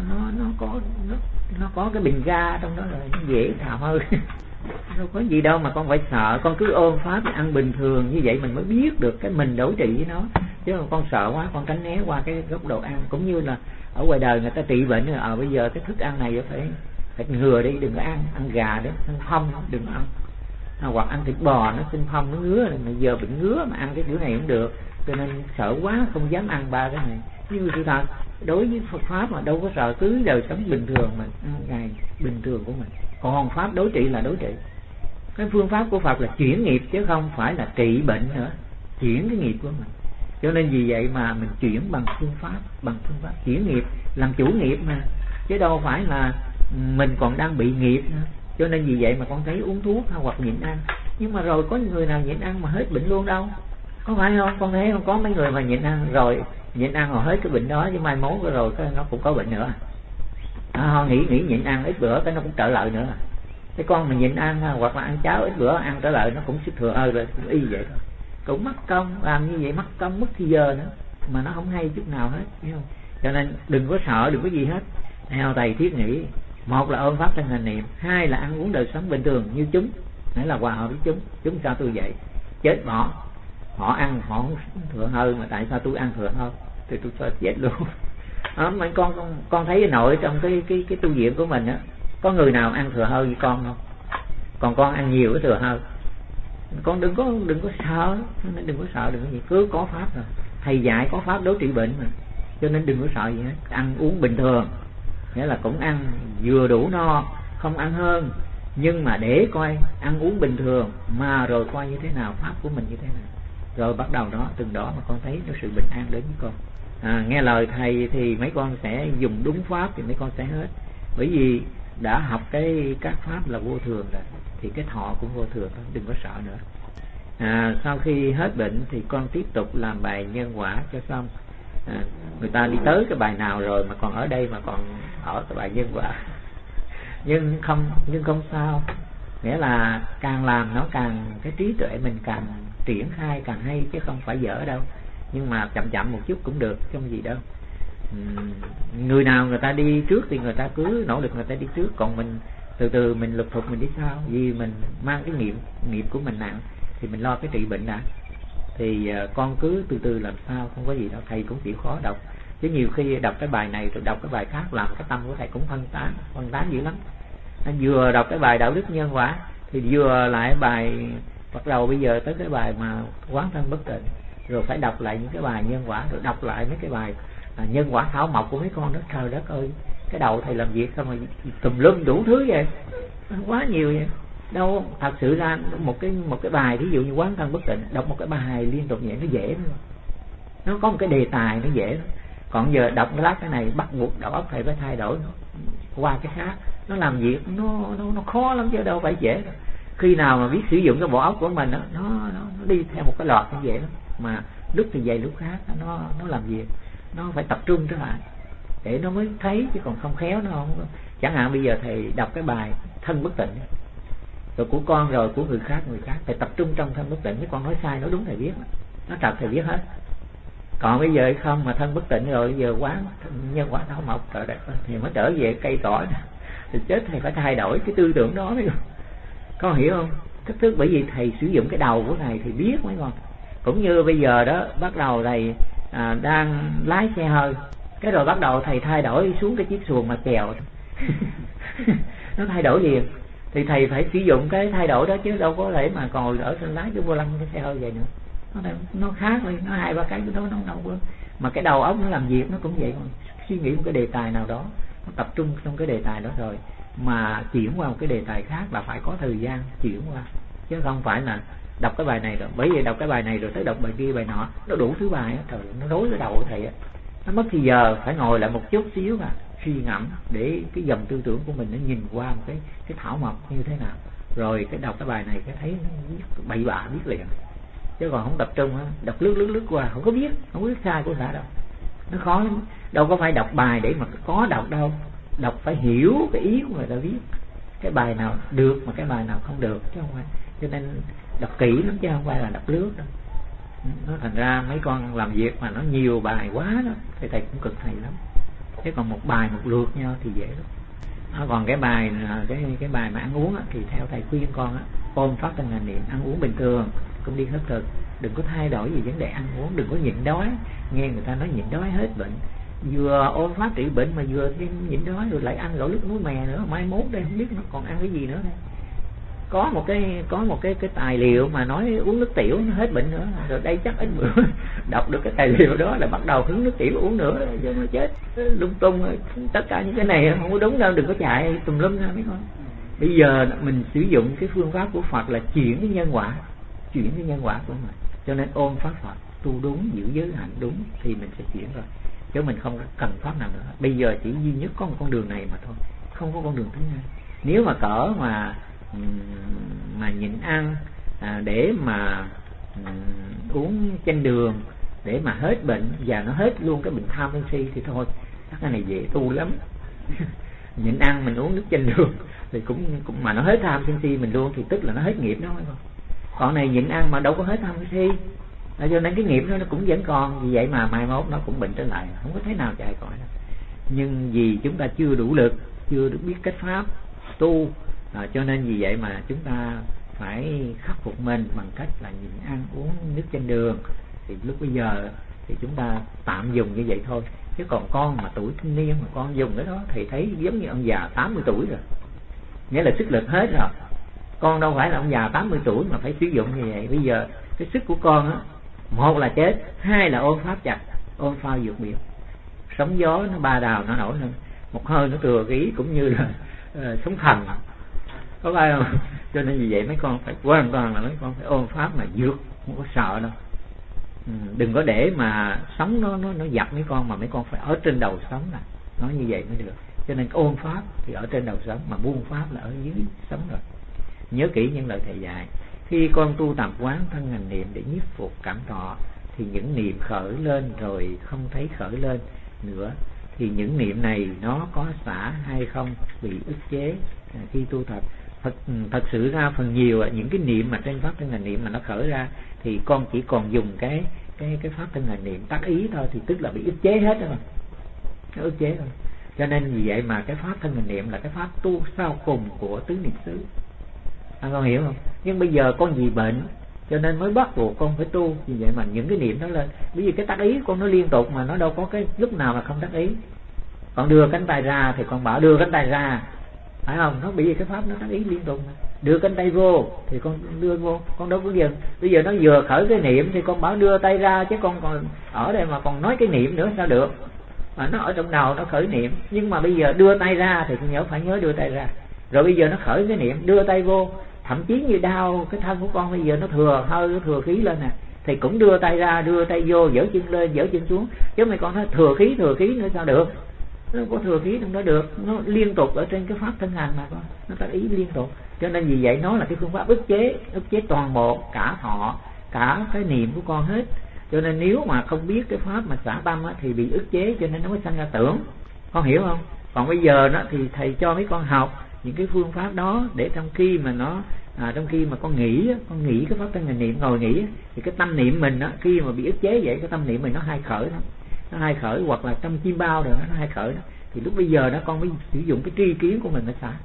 nó có cái bình ga trong đó rồi, nó dễ thào hơn. Đâu có gì đâu mà con phải sợ, con cứ ôm pháp ăn bình thường như vậy mình mới biết được cái mình đối trị với nó. Chứ mà con sợ quá con tránh né qua cái góc độ ăn, cũng như là ở ngoài đời người ta trị bệnh rồi bây giờ cái thức ăn này phải ngừa đi, đừng có ăn gà đấy, ăn phong đừng ăn, hoặc ăn thịt bò nó sinh phong nó ngứa, mà giờ bị ngứa mà ăn cái kiểu này cũng được, cho nên sợ quá không dám ăn ba cái này. Nhưng sự thật đối với Phật pháp mà đâu có sợ, cứ đời sống bình thường mà ăn ngày bình thường của mình. Còn pháp đối trị là đối trị, cái phương pháp của Phật là chuyển nghiệp chứ không phải là trị bệnh nữa, chuyển cái nghiệp của mình. Cho nên vì vậy mà mình chuyển bằng phương pháp chuyển nghiệp, làm chủ nghiệp mà, chứ đâu phải là mình còn đang bị nghiệp nữa. Cho nên vì vậy mà con thấy uống thuốc hoặc nhịn ăn, nhưng mà rồi có người nào nhịn ăn mà hết bệnh luôn đâu, có phải không? Con thấy không, có mấy người mà nhịn ăn rồi họ hết cái bệnh đó, nhưng mai mốt rồi nó cũng có bệnh nữa. Họ nghĩ nhịn ăn ít bữa cái nó cũng trở lại nữa. Cái con mà nhịn ăn hoặc là ăn cháo ít bữa ăn trở lại nó cũng sức thừa rồi, cũng y vậy thôi, cũng mất công, làm như vậy mất công mất thì giờ nữa mà nó không hay chút nào hết, hiểu không? Cho nên đừng có sợ, đừng có gì hết. Theo thầy thiết nghĩ, một là ôm pháp thân hành niệm, hai là ăn uống đời sống bình thường như chúng, nghĩa là hòa hợp với chúng sao tôi vậy, chết bỏ họ ăn họ không thừa hơi mà tại sao tôi ăn thừa hơi thì tôi cho chết luôn. Mà con thấy nội trong cái tu viện của mình á, có người nào ăn thừa hơi với con không? Còn con ăn nhiều cái thừa hơi. Con đừng có sợ, đừng có sợ, đừng có gì, cứ có pháp rồi. Thầy dạy có pháp đối trị bệnh mà, cho nên đừng có sợ gì hết. Ăn uống bình thường, nghĩa là cũng ăn vừa đủ no, không ăn hơn, nhưng mà để coi ăn uống bình thường mà rồi coi như thế nào, pháp của mình như thế nào, rồi bắt đầu đó từng đó mà con thấy nó sự bình an đến với con. Nghe lời thầy thì mấy con sẽ dùng đúng pháp thì mấy con sẽ hết. Bởi vì đã học các pháp là vô thường rồi thì cái thọ cũng vô thường, đừng có sợ nữa. Sau khi hết bệnh thì con tiếp tục làm bài nhân quả cho xong. Người ta đi tới cái bài nào rồi mà còn ở đây mà còn ở cái bài nhân quả nhưng không sao, nghĩa là càng làm nó càng, cái trí tuệ mình càng triển khai càng hay, chứ không phải dở đâu. Nhưng mà chậm chậm một chút cũng được, không gì đâu. Người nào người ta đi trước thì người ta cứ nỗ lực người ta đi trước, còn mình từ từ mình lục thuộc mình đi sau. Vì mình mang cái nghiệp của mình nặng thì mình lo cái trị bệnh đã. Thì con cứ từ từ làm sao, không có gì đâu. Thầy cũng chịu khó đọc, chứ nhiều khi đọc cái bài này rồi đọc cái bài khác làm cái tâm của thầy cũng phân tán dữ lắm. Anh vừa đọc cái bài đạo đức nhân quả thì vừa lại bài, bắt đầu bây giờ tới cái bài mà quán thân bất tịnh, rồi phải đọc lại những cái bài nhân quả, rồi đọc lại mấy cái bài nhân quả thảo mộc của mấy con đó. Trời đất ơi, cái đầu thầy làm việc xong rồi tùm lum đủ thứ vậy, quá nhiều vậy. Đâu thật sự ra một cái bài ví dụ như quán thân bất tịnh, đọc một cái bài liên tục vậy nó dễ nữa. Nó có một cái đề tài nó dễ nữa. Còn giờ đọc cái này bắt buộc đầu óc thầy phải thay đổi qua cái khác. Nó làm việc nó khó lắm chứ đâu phải dễ đâu. Khi nào mà biết sử dụng cái bộ óc của mình nó đi theo một cái loạt như vậy đó, mà lúc thì vậy lúc khác nó làm việc, nó phải tập trung trở lại để nó mới thấy, chứ còn không khéo nó không. Chẳng hạn bây giờ thầy đọc cái bài thân bất tịnh rồi của con rồi của người khác thầy tập trung trong thân bất tịnh, cái con nói sai nói đúng thầy biết, nó trật thầy biết hết. Còn bây giờ không mà thân bất tịnh rồi, bây giờ quán nhân quả thảo mộc rồi thì mới trở về cây cỏ thì chết. Thầy phải thay đổi cái tư tưởng đó, con hiểu không? Cách thức, bởi vì thầy sử dụng cái đầu của thầy thì biết mấy con. Cũng như bây giờ đó, bắt đầu thầy đang lái xe hơi, cái rồi bắt đầu thầy thay đổi xuống cái chiếc xuồng mà chèo nó thay đổi liền. Thì thầy phải sử dụng cái thay đổi đó, chứ đâu có thể mà còn ở trên lái cái vô lăng cái xe hơi vậy nữa. Nó khác đi, nó hai ba cái đó nó đâu có. Mà cái đầu óc nó làm việc nó cũng vậy, còn suy nghĩ một cái đề tài nào đó, nó tập trung trong cái đề tài đó rồi mà chuyển qua một cái đề tài khác là phải có thời gian chuyển qua, chứ không phải là đọc cái bài này rồi, bởi vì đọc cái bài này rồi tới đọc bài kia bài nọ, nó đủ thứ bài á. Trời, nó rối cái đầu của thầy á, nó mất thì giờ phải ngồi lại một chút xíu mà suy ngẫm để cái dòng tư tưởng của mình nó nhìn qua một cái thảo mộc như thế nào, rồi cái đọc cái bài này cái thấy nó bậy bạ biết liền. Chứ còn không tập trung á, đọc lướt qua không có biết sai của xã đâu, nó khó lắm. Đâu có phải đọc bài để mà có đọc đâu, đọc phải hiểu cái ý của người ta viết, cái bài nào được mà cái bài nào không được, chứ không phải. Cho nên đọc kỹ lắm chứ không phải là đọc lướt đâu. Nó thành ra mấy con làm việc mà nó nhiều bài quá đó thì thầy cũng cực thầy lắm. Chứ còn một bài một lượt nhau thì dễ lắm. Còn cái bài mà ăn uống á, thì theo thầy khuyên con á, ôm pháp thân hành niệm, ăn uống bình thường, cũng đi khất thực, đừng có thay đổi gì vấn đề ăn uống, đừng có nhịn đói. Nghe người ta nói nhịn đói hết bệnh, vừa ôm pháp trị bệnh mà vừa nhịn đói rồi lại ăn lẩu nước muối mè nữa, mai mốt đây không biết nó còn ăn cái gì nữa đây. Có một cái tài liệu mà nói uống nước tiểu nó hết bệnh nữa, rồi đây chắc ít bữa đọc được cái tài liệu đó là bắt đầu hứng nước tiểu uống nữa, chứ nó chết lung tung. Tất cả những cái này không có đúng đâu, đừng có chạy tùm lum ra mấy con. Bây giờ mình sử dụng cái phương pháp của Phật là chuyển cái nhân quả của mình, cho nên ôm pháp Phật, tu đúng, giữ giới hạnh đúng thì mình sẽ chuyển rồi, chứ mình không cần pháp nào nữa. Bây giờ chỉ duy nhất có một con đường này mà thôi, không có con đường thứ hai. Nếu mà cỡ mà nhịn ăn để mà uống chanh đường để mà hết bệnh và nó hết luôn cái bệnh tham sân si thì thôi, cái này dễ tu lắm. Nhịn ăn mình uống nước chanh đường thì cũng mà nó hết tham sân si mình luôn, thì tức là nó hết nghiệp đó phải không? Còn này nhịn ăn mà đâu có hết tham sân si, cho nên cái nghiệp đó nó cũng vẫn còn. Vì vậy mà mai mốt nó cũng bệnh trở lại, không có thế nào chạy khỏi đâu. Nhưng vì chúng ta chưa đủ lực, chưa được biết cách pháp tu, cho nên vì vậy mà chúng ta phải khắc phục mình bằng cách là nhịn ăn uống nước chanh đường. Thì lúc bây giờ thì chúng ta tạm dùng như vậy thôi. Chứ còn con mà tuổi thanh niên mà con dùng cái đó thì thấy giống như ông già 80 tuổi rồi, nghĩa là sức lực hết rồi. Con đâu phải là ông già 80 tuổi mà phải sử dụng như vậy. Bây giờ cái sức của con á, một là chết, hai là ôm pháp chặt, ôm phao vượt biển, sóng gió nó ba đào nó nổi lên, một hơi nó thừa cái ý cũng như là sống thần, có phải không? Cho nên vì vậy mấy con phải hoàn toàn là mấy con phải ôm pháp mà vượt, không có sợ đâu. Đừng có để mà sóng nó dập mấy con, mà mấy con phải ở trên đầu sóng, là nói như vậy mới được. Cho nên ôn pháp thì ở trên đầu sống, mà buông pháp là ở dưới sống rồi. Nhớ kỹ những lời thầy dạy. Khi con tu tập quán thân hành niệm để nhiếp phục cảm thọ, thì những niệm khởi lên rồi không thấy khởi lên nữa, thì những niệm này nó có xả hay không, bị ức chế khi tu tập. Thật sự ra phần nhiều những cái niệm mà trên pháp thân hành niệm mà nó khởi ra thì con chỉ còn dùng cái pháp thân hành niệm tác ý thôi, thì tức là bị ức chế hết rồi, nó ức chế thôi. Cho nên vì vậy mà cái pháp thân hành niệm là cái pháp tu sau cùng của tứ niệm xứ. Con hiểu không? Nhưng bây giờ con vì bệnh cho nên mới bắt buộc con phải tu, vì vậy mà những cái niệm đó lên. Bởi vì cái tác ý con nó liên tục mà, nó đâu có cái lúc nào mà không tác ý. Con đưa cánh tay ra thì con bảo đưa cánh tay ra, phải không? Nó bị cái pháp nó tác ý liên tục mà. Đưa cánh tay vô thì con đưa vô, con đâu có dừng. Bây giờ nó vừa khởi cái niệm thì con bảo đưa tay ra, chứ con còn ở đây mà còn nói cái niệm nữa sao được? Mà nó ở trong đầu nó khởi niệm, nhưng mà bây giờ đưa tay ra thì con phải nhớ đưa tay ra. Rồi bây giờ nó khởi cái niệm đưa tay vô, thậm chí như đau cái thân của con bây giờ nó thừa hơi, nó thừa khí lên nè, thì cũng đưa tay ra, đưa tay vô, giở chân lên, giở chân xuống. Chứ mấy con nói thừa khí nữa sao được? Nó có thừa khí trong đó được, nó liên tục ở trên cái pháp thân hành mà con, nó tác ý liên tục. Cho nên vì vậy nó là cái phương pháp ức chế toàn bộ cả thọ, cả cái niệm của con hết. Cho nên nếu mà không biết cái pháp mà xả tâm thì bị ức chế, cho nên nó mới sanh ra tưởng. Con hiểu không? Còn bây giờ đó thì thầy cho mấy con học những cái phương pháp đó, để trong khi mà nó trong khi mà con nghĩ cái pháp thân hành niệm, ngồi nghĩ thì cái tâm niệm mình đó, khi mà bị ức chế vậy, cái tâm niệm mình nó hay khởi đó, nó hay khởi, hoặc là trong chim bao rồi nó hay khởi đó. Thì lúc bây giờ đó con mới sử dụng cái tri kiến của mình để xả.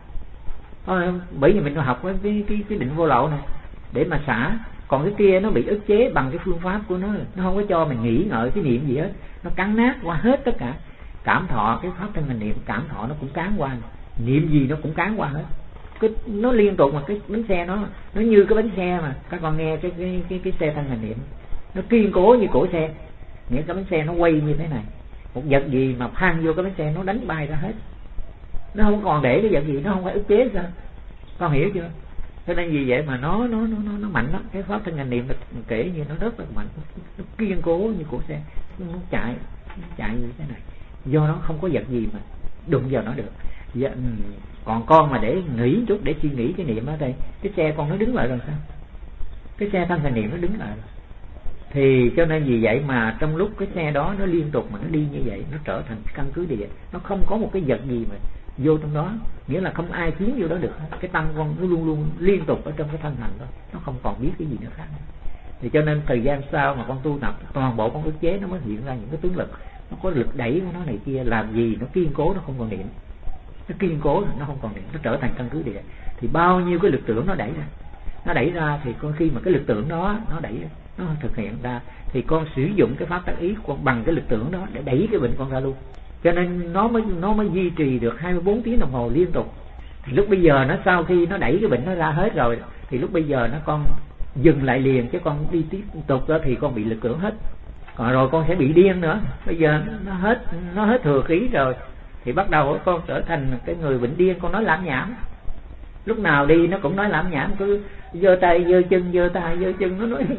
Bởi vì mình học cái định vô lậu này để mà xả. Còn cái kia nó bị ức chế bằng cái phương pháp của nó không có cho mình nghĩ ngợi cái niệm gì hết, nó cắn nát qua hết tất cả. Cảm thọ, cái pháp thân hành niệm cảm thọ nó cũng cán qua, niệm gì nó cũng cán qua hết. Nó liên tục mà cái bánh xe nó như cái bánh xe mà các con nghe cái xe thân hành niệm nó kiên cố như cổ xe, nghĩa cái bánh xe nó quay như thế này, một vật gì mà phang vô cái bánh xe nó đánh bay ra hết, nó không còn để cái vật gì, nó không phải ức chế sao? Con hiểu chưa? Cho nên vì vậy mà nó mạnh lắm. Cái pháp thân hành niệm kể như nó rất là mạnh, nó kiên cố như cổ xe, nó chạy như thế này, do nó không có vật gì mà đụng vào nó được. Còn con mà để nghĩ chút, để suy nghĩ cái niệm ở đây, cái xe con nó đứng lại rồi sao? Cái xe thân hành niệm nó đứng lại rồi. Thì cho nên vì vậy mà trong lúc cái xe đó nó liên tục mà nó đi như vậy, nó trở thành căn cứ địa, nó không có một cái vật gì mà vô trong đó, nghĩa là không ai tiến vô đó được. Cái tâm con nó luôn luôn liên tục ở trong cái thân hành đó, nó không còn biết cái gì nữa khác. Thì cho nên thời gian sau mà con tu tập, toàn bộ con ức chế nó mới hiện ra những cái tướng lực, nó có lực đẩy của nó này kia, làm gì nó kiên cố, nó không còn niệm, nó kiên cố rồi, nó không còn niệm, nó trở thành căn cứ địa. Thì bao nhiêu cái lực tưởng nó đẩy ra thì con khi mà cái lực tưởng đó nó thực hiện ra thì con sử dụng cái pháp tác ý của bằng cái lực tưởng đó để đẩy cái bệnh con ra luôn. Cho nên nó mới duy trì được 24 tiếng đồng hồ liên tục. Thì lúc bây giờ nó sau khi nó đẩy cái bệnh nó ra hết rồi thì lúc bây giờ nó con dừng lại liền, chứ con đi tiếp tục đó thì con bị lực tưởng hết. Còn rồi con sẽ bị điên nữa. Bây giờ nó hết thừa khí rồi thì bắt đầu con trở thành cái người bệnh điên, con nói lảm nhảm. Lúc nào đi nó cũng nói lảm nhảm, cứ giơ tay giơ chân, giơ tay giơ chân, nó nói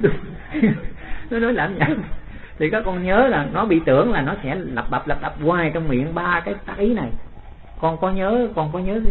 nó nói lảm nhảm. Thì các con nhớ là nó bị tưởng là nó sẽ lặp bập hoài trong miệng ba cái tác ý này. Con có nhớ cái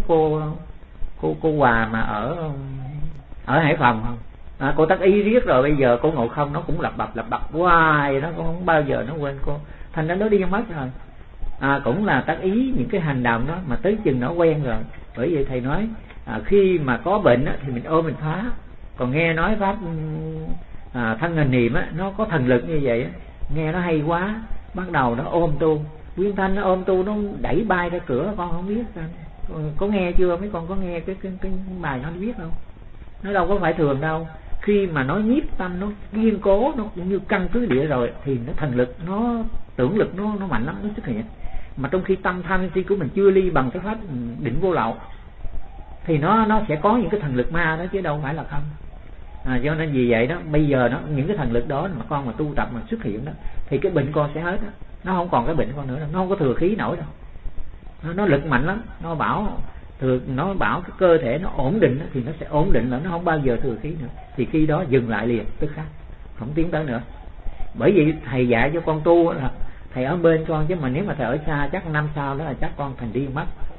cô Hòa mà ở Hải Phòng không? Cô tác ý riết rồi, bây giờ cô Ngộ Không nó cũng lặp bập hoài, nó không bao giờ nó quên cô. Thành ra nó đi mất rồi. Cũng là tác ý những cái hành động đó mà tới chừng nó quen rồi. Bởi vậy thầy nói khi mà có bệnh thì mình ôm mình phá. Còn nghe nói pháp thân hành niệm nó có thần lực như vậy, nghe nó hay quá, bắt đầu nó ôm tu. Nguyên Thanh nó ôm tu, nó đẩy bay ra cửa, con không biết sao. Có nghe chưa? Mấy con có nghe cái bài nó biết không? Nó đâu có phải thường đâu. Khi mà nó nhiếp tâm, nó kiên cố, nó cũng như căn cứ địa rồi thì nó thần lực, nó tưởng lực nó mạnh lắm, nó xuất hiện. Mà trong khi tâm tham si của mình chưa ly bằng cái pháp định vô lậu thì nó sẽ có những cái thần lực ma đó chứ đâu phải là không. Do nên vì vậy đó, bây giờ những cái thần lực đó mà con mà tu tập mà xuất hiện đó thì cái bệnh con sẽ hết đó. Nó không còn cái bệnh con nữa đâu, nó không có thừa khí nổi đâu. Nó lực mạnh lắm, nó bảo cái cơ thể nó ổn định đó, thì nó sẽ ổn định là nó không bao giờ thừa khí nữa. Thì khi đó dừng lại liền, tức khắc không tiến tới nữa. Bởi vì thầy dạy cho con tu là thầy ở bên con, chứ mà nếu mà thầy ở xa chắc năm sau đó là chắc con thành điên mất.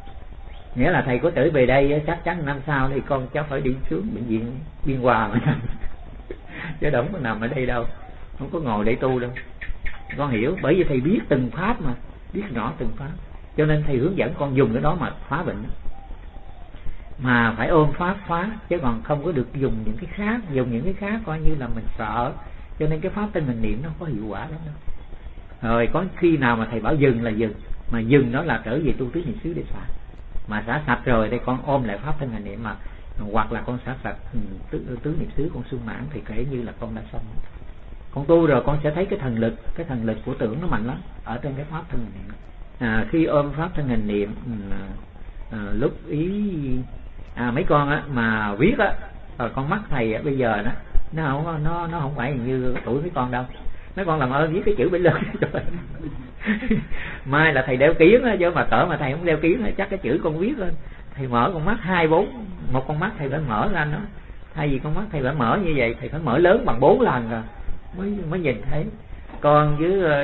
Nghĩa là thầy có trở về đây chắc chắn năm sau thì con cháu phải đi xuống bệnh viện Biên Hòa mà nằm chứ đâu có nằm ở đây đâu, không có ngồi để tu đâu. Con hiểu, bởi vì thầy biết từng pháp mà, biết rõ từng pháp, cho nên thầy hướng dẫn con dùng cái đó mà phá bệnh, mà phải ôm pháp phá, chứ còn không có được dùng những cái khác. Dùng những cái khác coi như là mình sợ, cho nên cái pháp tên mình niệm nó không có hiệu quả lắm đâu. Rồi có khi nào mà thầy bảo dừng là dừng, mà dừng đó là trở về tu tứ niệm xứ để xả. Mà xả sạch rồi thì con ôm lại pháp thân hành niệm, mà hoặc là con xả sạch tứ niệm xứ con sung mãn thì kể như là con đã xong. Con tu rồi con sẽ thấy cái thần lực của tưởng nó mạnh lắm ở trên cái pháp thân hành niệm. Khi ôm pháp thân hành niệm, lúc ý mấy con á mà viết á, con mắt thầy á, bây giờ nó không phải như tuổi mấy con đâu. Mấy con làm ơn viết cái chữ bị lớn rồi mai là thầy đeo kiến á, chứ mà cỡ mà thầy không đeo kiến chắc cái chữ con viết lên. Thầy mở con mắt 2-4, một con mắt thầy phải mở ra nó, thay vì con mắt thầy phải mở như vậy, thầy phải mở lớn bằng 4 lần rồi mới nhìn thấy. Con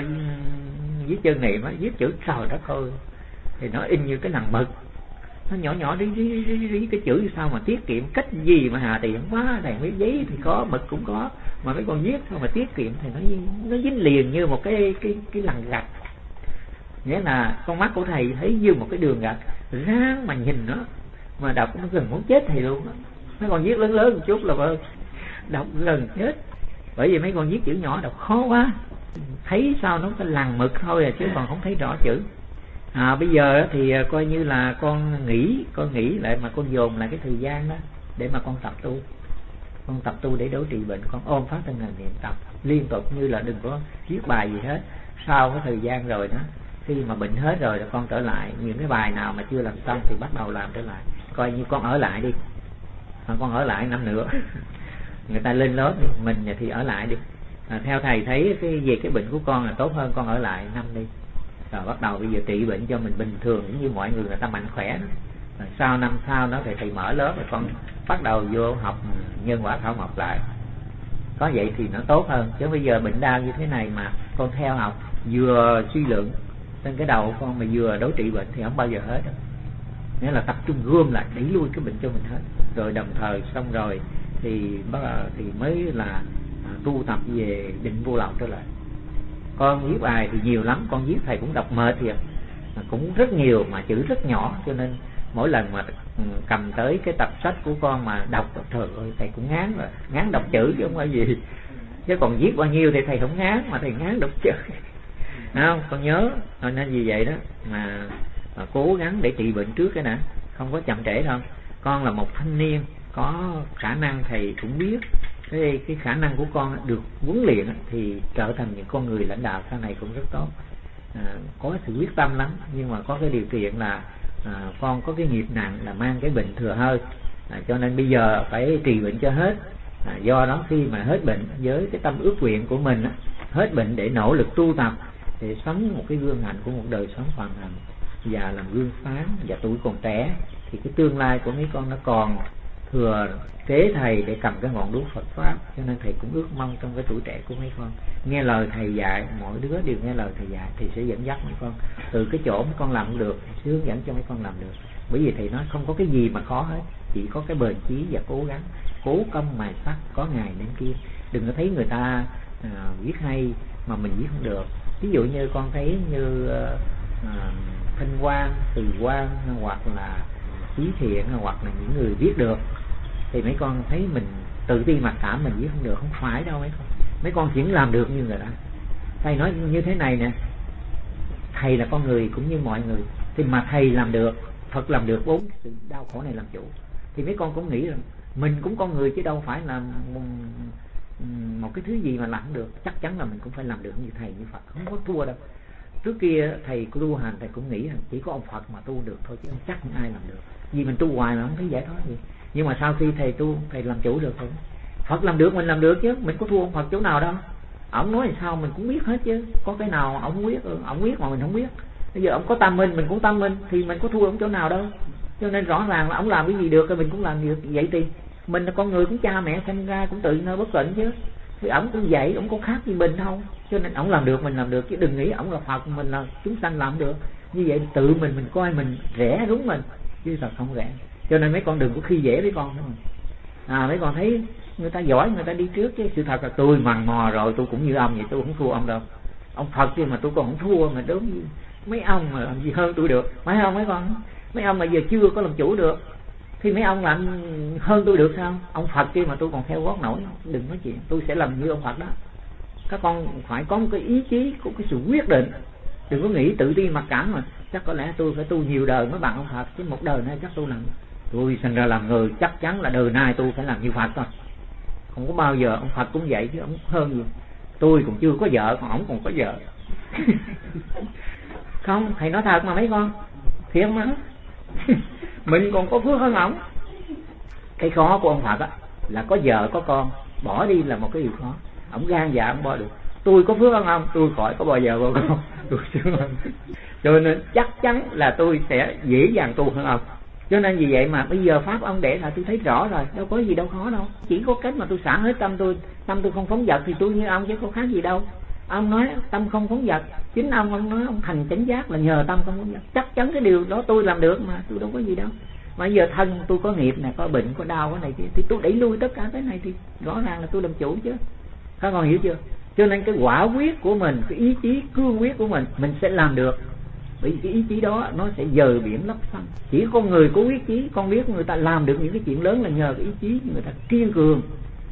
với chân niệm á, viết chữ trời đất ơi thì nó in như cái lằn mực, nó nhỏ nhỏ rí cái chữ sao mà tiết kiệm, cách gì mà hà tiện quá. Thầy viết giấy thì có, mực cũng có, mà mấy con viết thôi mà tiết kiệm thì nó dính liền như một cái lằn gạch. Nghĩa là con mắt của thầy thấy như một cái đường gạch, ráng mà nhìn nó mà đọc nó gần muốn chết thầy luôn đó. Mấy con viết lớn lớn một chút là đọc gần chết, bởi vì mấy con viết chữ nhỏ đọc khó quá, thấy sao nó cái lằn mực thôi chứ còn không thấy rõ chữ. Bây giờ thì coi như là con nghĩ lại mà con dồn lại cái thời gian đó để mà con tập tu. Con tập tu để đối trị bệnh, con ôm pháp thân hành niệm tập liên tục, như là đừng có viết bài gì hết. Sau cái thời gian rồi đó, khi mà bệnh hết rồi là con trở lại, những cái bài nào mà chưa làm xong thì bắt đầu làm trở lại. Coi như con ở lại đi, con ở lại năm nữa người ta lên lớp đi, mình thì ở lại đi. Theo thầy thấy về cái bệnh của con là tốt hơn con ở lại năm đi, rồi bắt đầu bây giờ trị bệnh cho mình bình thường như mọi người ta mạnh khỏe đó. Rồi sau năm sau đó thì thầy mở lớp rồi con bắt đầu vô học nhân quả thảo mộc lại. Có vậy thì nó tốt hơn, chứ bây giờ bệnh đau như thế này mà con theo học vừa suy luận trên cái đầu con mà vừa đối trị bệnh thì không bao giờ hết đâu. Nghĩa là tập trung gom lại đẩy lui cái bệnh cho mình hết, rồi đồng thời xong rồi thì mới là tu tập về định vô lậu trở lại. Con viết bài thì nhiều lắm, con viết thầy cũng đọc mệt thiệt, cũng rất nhiều mà chữ rất nhỏ, cho nên mỗi lần mà cầm tới cái tập sách của con mà đọc, trời ơi thầy cũng ngán rồi, ngán đọc chữ chứ không phải gì. Chứ còn viết bao nhiêu thì thầy không ngán, mà thầy ngán đọc chữ. Không, con nhớ, nên vì vậy đó mà cố gắng để trị bệnh trước cái nè, không có chậm trễ đâu. Con là một thanh niên có khả năng, thầy cũng biết cái khả năng của con được huấn luyện thì trở thành những con người lãnh đạo sau này cũng rất tốt. Có sự quyết tâm lắm, nhưng mà có cái điều kiện là con có cái nghiệp nặng là mang cái bệnh thừa hơi, cho nên bây giờ phải trì bệnh cho hết. Do đó khi mà hết bệnh với cái tâm ước nguyện của mình, hết bệnh để nỗ lực tu tập để sống một cái gương hạnh của một đời sống hoàn hạnh và làm gương sáng. Và tuổi còn trẻ thì cái tương lai của mấy con nó còn thừa kế thầy để cầm cái ngọn đuốc Phật pháp, cho nên thầy cũng ước mong trong cái tuổi trẻ của mấy con nghe lời thầy dạy, mỗi đứa đều nghe lời thầy dạy thì sẽ dẫn dắt mấy con từ cái chỗ mấy con làm không được thì sẽ hướng dẫn cho mấy con làm được. Bởi vì thầy nói không có cái gì mà khó hết, chỉ có cái bền chí và cố gắng, cố công mài sắt, có ngày đến kia. Đừng có thấy người ta viết hay mà mình viết không được. Ví dụ như con thấy như Thanh Quang, Từ Quang hoặc là Chí Thiện hoặc là những người viết được thì mấy con thấy mình tự ti mặc cảm mình viết không được. Không phải đâu mấy con chỉ làm được như người ta. Thầy nói như thế này nè, thầy là con người cũng như mọi người, thì mà thầy làm được, Phật làm được 4 sự đau khổ này làm chủ, thì mấy con cũng nghĩ rằng mình cũng con người chứ đâu phải là một cái thứ gì mà làm được. Chắc chắn là mình cũng phải làm được như thầy như Phật, không có thua đâu. Trước kia thầy tu hành thầy cũng nghĩ rằng chỉ có ông Phật mà tu được thôi, chứ chắc không ai làm được, vì mình tu hoài mà không thấy giải thoát gì. Nhưng mà sau khi thầy tu, thầy làm chủ được rồi. Phật làm được, mình làm được chứ, mình có thua ông Phật chỗ nào đâu. Ông nói sao mình cũng biết hết chứ, có cái nào ông biết mà mình không biết. Bây giờ ông có tâm mình cũng tâm mình, thì mình có thua ông chỗ nào đâu. Cho nên rõ ràng là ông làm cái gì được thì mình cũng làm được. Vậy thì mình là con người, cũng cha mẹ sinh ra cũng tự nơi bất tịnh chứ, thì ông cũng vậy, ông có khác gì mình đâu. Cho nên ông làm được mình làm được, chứ đừng nghĩ ông là Phật mình là chúng sanh làm được. Như vậy tự mình coi mình rẻ đúng mình, chứ thật không rẻ. Cho nên mấy con đừng có khi dễ mấy con nữa. Mấy con thấy người ta giỏi, người ta đi trước, chứ sự thật là tôi mằn mò rồi, tôi cũng như ông vậy, tôi không thua ông đâu. Ông Phật chứ mà tôi còn không thua, mà đối với mấy ông mà làm gì hơn tôi được. Phải không mấy con? Mấy ông mà giờ chưa có làm chủ được thì mấy ông làm hơn tôi được sao? Ông Phật chứ mà tôi còn theo gót nổi. Đừng nói chuyện, tôi sẽ làm như ông Phật đó. Các con phải có một cái ý chí, có cái sự quyết định. Đừng có nghĩ tự ti mặc cảm mà chắc có lẽ tôi phải tu nhiều đời mới bằng ông Phật, chứ một đời nay chắc tôi làm. Tôi sinh ra làm người chắc chắn là đời nay tôi phải làm như Phật thôi. Không có bao giờ. Ông Phật cũng vậy chứ ông hơn gì. Tôi còn chưa có vợ, còn ổng còn có vợ. Không, thầy nói thật mà mấy con, thiệt mà. Mình còn có phước hơn ổng. Cái khó của ông Phật á là có vợ có con, bỏ đi là một cái điều khó. Ổng gan dạ ổng bỏ được. Tôi có phước hơn ông, tôi khỏi có bao giờ bao con. Tôi sướng hơn. Cho nên chắc chắn là tôi sẽ dễ dàng tu hơn ông. Cho nên vì vậy mà bây giờ pháp ông để là tôi thấy rõ rồi, đâu có gì đâu khó đâu. Chỉ có cách mà tôi xả hết tâm tôi không phóng dật thì tôi như ông chứ có khác gì đâu. Ông nói tâm không phóng dật, chính ông nói ông thành chánh giác là nhờ tâm không phóng dật. Chắc chắn cái điều đó tôi làm được mà, tôi đâu có gì đâu. Mà giờ thân tôi có nghiệp này, có bệnh, có đau, có này kia, thì tôi đẩy lui tất cả cái này thì rõ ràng là tôi làm chủ chứ. Các con hiểu chưa? Cho nên cái quả quyết của mình, cái ý chí cương quyết của mình sẽ làm được. Bởi vì cái ý chí đó nó sẽ dời biển lấp xanh. Chỉ con người có quyết chí, con biết người ta làm được những cái chuyện lớn là nhờ cái ý chí người ta kiên cường.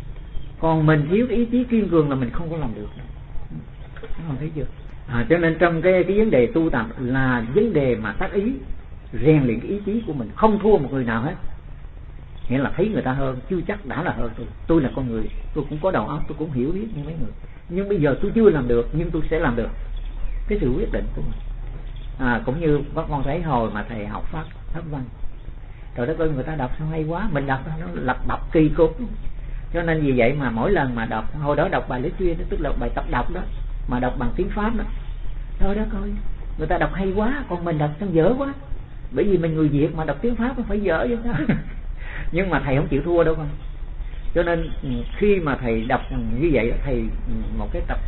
Còn mình thiếu cái ý chí kiên cường là mình không có làm được. Các con thấy chưa? Cho nên trong cái vấn đề tu tập là vấn đề mà tác ý, rèn luyện cái ý chí của mình, không thua một người nào hết. Nghĩa là thấy người ta hơn chưa chắc đã là hơn tôi. Tôi là con người, tôi cũng có đầu óc, tôi cũng hiểu biết như mấy người. Nhưng bây giờ tôi chưa làm được, nhưng tôi sẽ làm được. Cái sự quyết định của mình. Cũng như các con thấy hồi mà thầy học pháp văn, trời đất ơi, người ta đọc sao hay quá, mình đọc nó lặp bập kỳ cục. Cho nên vì vậy mà mỗi lần mà đọc, hồi đó đọc bài lý thuyết, tức là bài tập đọc đó, mà đọc bằng tiếng Pháp đó, trời đất ơi, người ta đọc hay quá, còn mình đọc sao dở quá. Bởi vì mình người Việt mà đọc tiếng Pháp nó phải dở chứ sao. Nhưng mà thầy không chịu thua đâu con. Cho nên khi mà thầy đọc như vậy, thầy một cái tập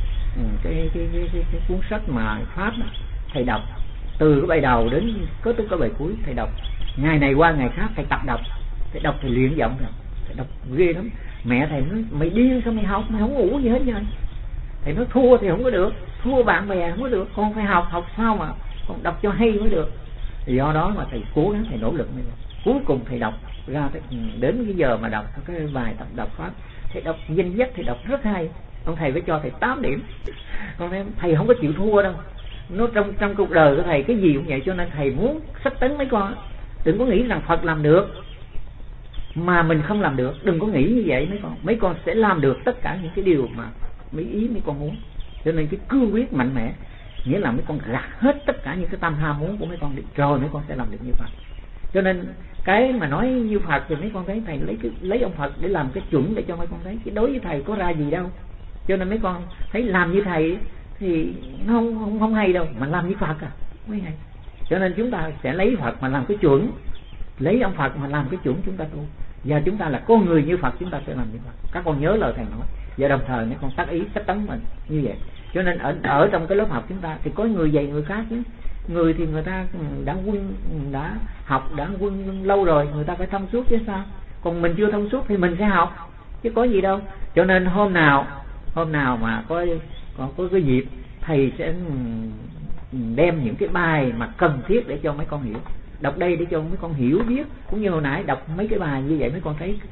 cái cuốn sách mà Pháp đó, thầy đọc từ cái bài đầu đến kết thúc cái bài cuối, thầy đọc ngày này qua ngày khác, thầy tập đọc, thầy đọc thầy luyện giọng rồi, thầy đọc ghê lắm. Mẹ thầy nói mày điên sao mày học, mày không ngủ gì hết vậy. Thầy nói thua thì không có được, thua bạn bè không có được, con phải học sao mà con đọc cho hay mới được. Thì do đó mà thầy cố gắng, thầy nỗ lực mới được. Cuối cùng thầy đọc ra đến cái giờ mà đọc cái bài tập đọc Pháp, thầy đọc danh dắt, thầy đọc rất hay. Ông thầy phải cho thầy 8 điểm. Còn thầy không có chịu thua đâu. Nó trong cuộc đời của thầy cái gì cũng vậy. Cho nên thầy muốn sách tấn mấy con, đừng có nghĩ rằng Phật làm được mà mình không làm được. Đừng có nghĩ như vậy mấy con. Mấy con sẽ làm được tất cả những cái điều mà mấy ý mấy con muốn. Cho nên cái cương quyết mạnh mẽ, nghĩa là mấy con gạt hết tất cả những cái tâm ham muốn của mấy con đi, rồi mấy con sẽ làm được như Phật. Cho nên cái mà nói như Phật thì mấy con thấy thầy lấy ông Phật để làm cái chuẩn để cho mấy con thấy, chứ đối với thầy có ra gì đâu. Cho nên mấy con thấy làm như thầy thì nó không hay đâu, mà làm như Phật mới hay. Cho nên chúng ta sẽ lấy Phật mà làm cái chuẩn, lấy ông Phật mà làm cái chuẩn chúng ta tu. Và chúng ta là con người như Phật, chúng ta sẽ làm như Phật. Các con nhớ lời thầy nói. Và đồng thời mấy con tác ý sách tấn mình như vậy. Cho nên ở trong cái lớp học chúng ta thì có người dạy người khác chứ. Người thì người ta đã học đã quân lâu rồi, người ta phải thông suốt chứ sao. Còn mình chưa thông suốt thì mình sẽ học chứ có gì đâu. Cho nên hôm nào mà có cái dịp, thầy sẽ đem những cái bài mà cần thiết để cho mấy con hiểu, đọc đây để cho mấy con hiểu biết. Cũng như hồi nãy đọc mấy cái bài như vậy, mấy con thấy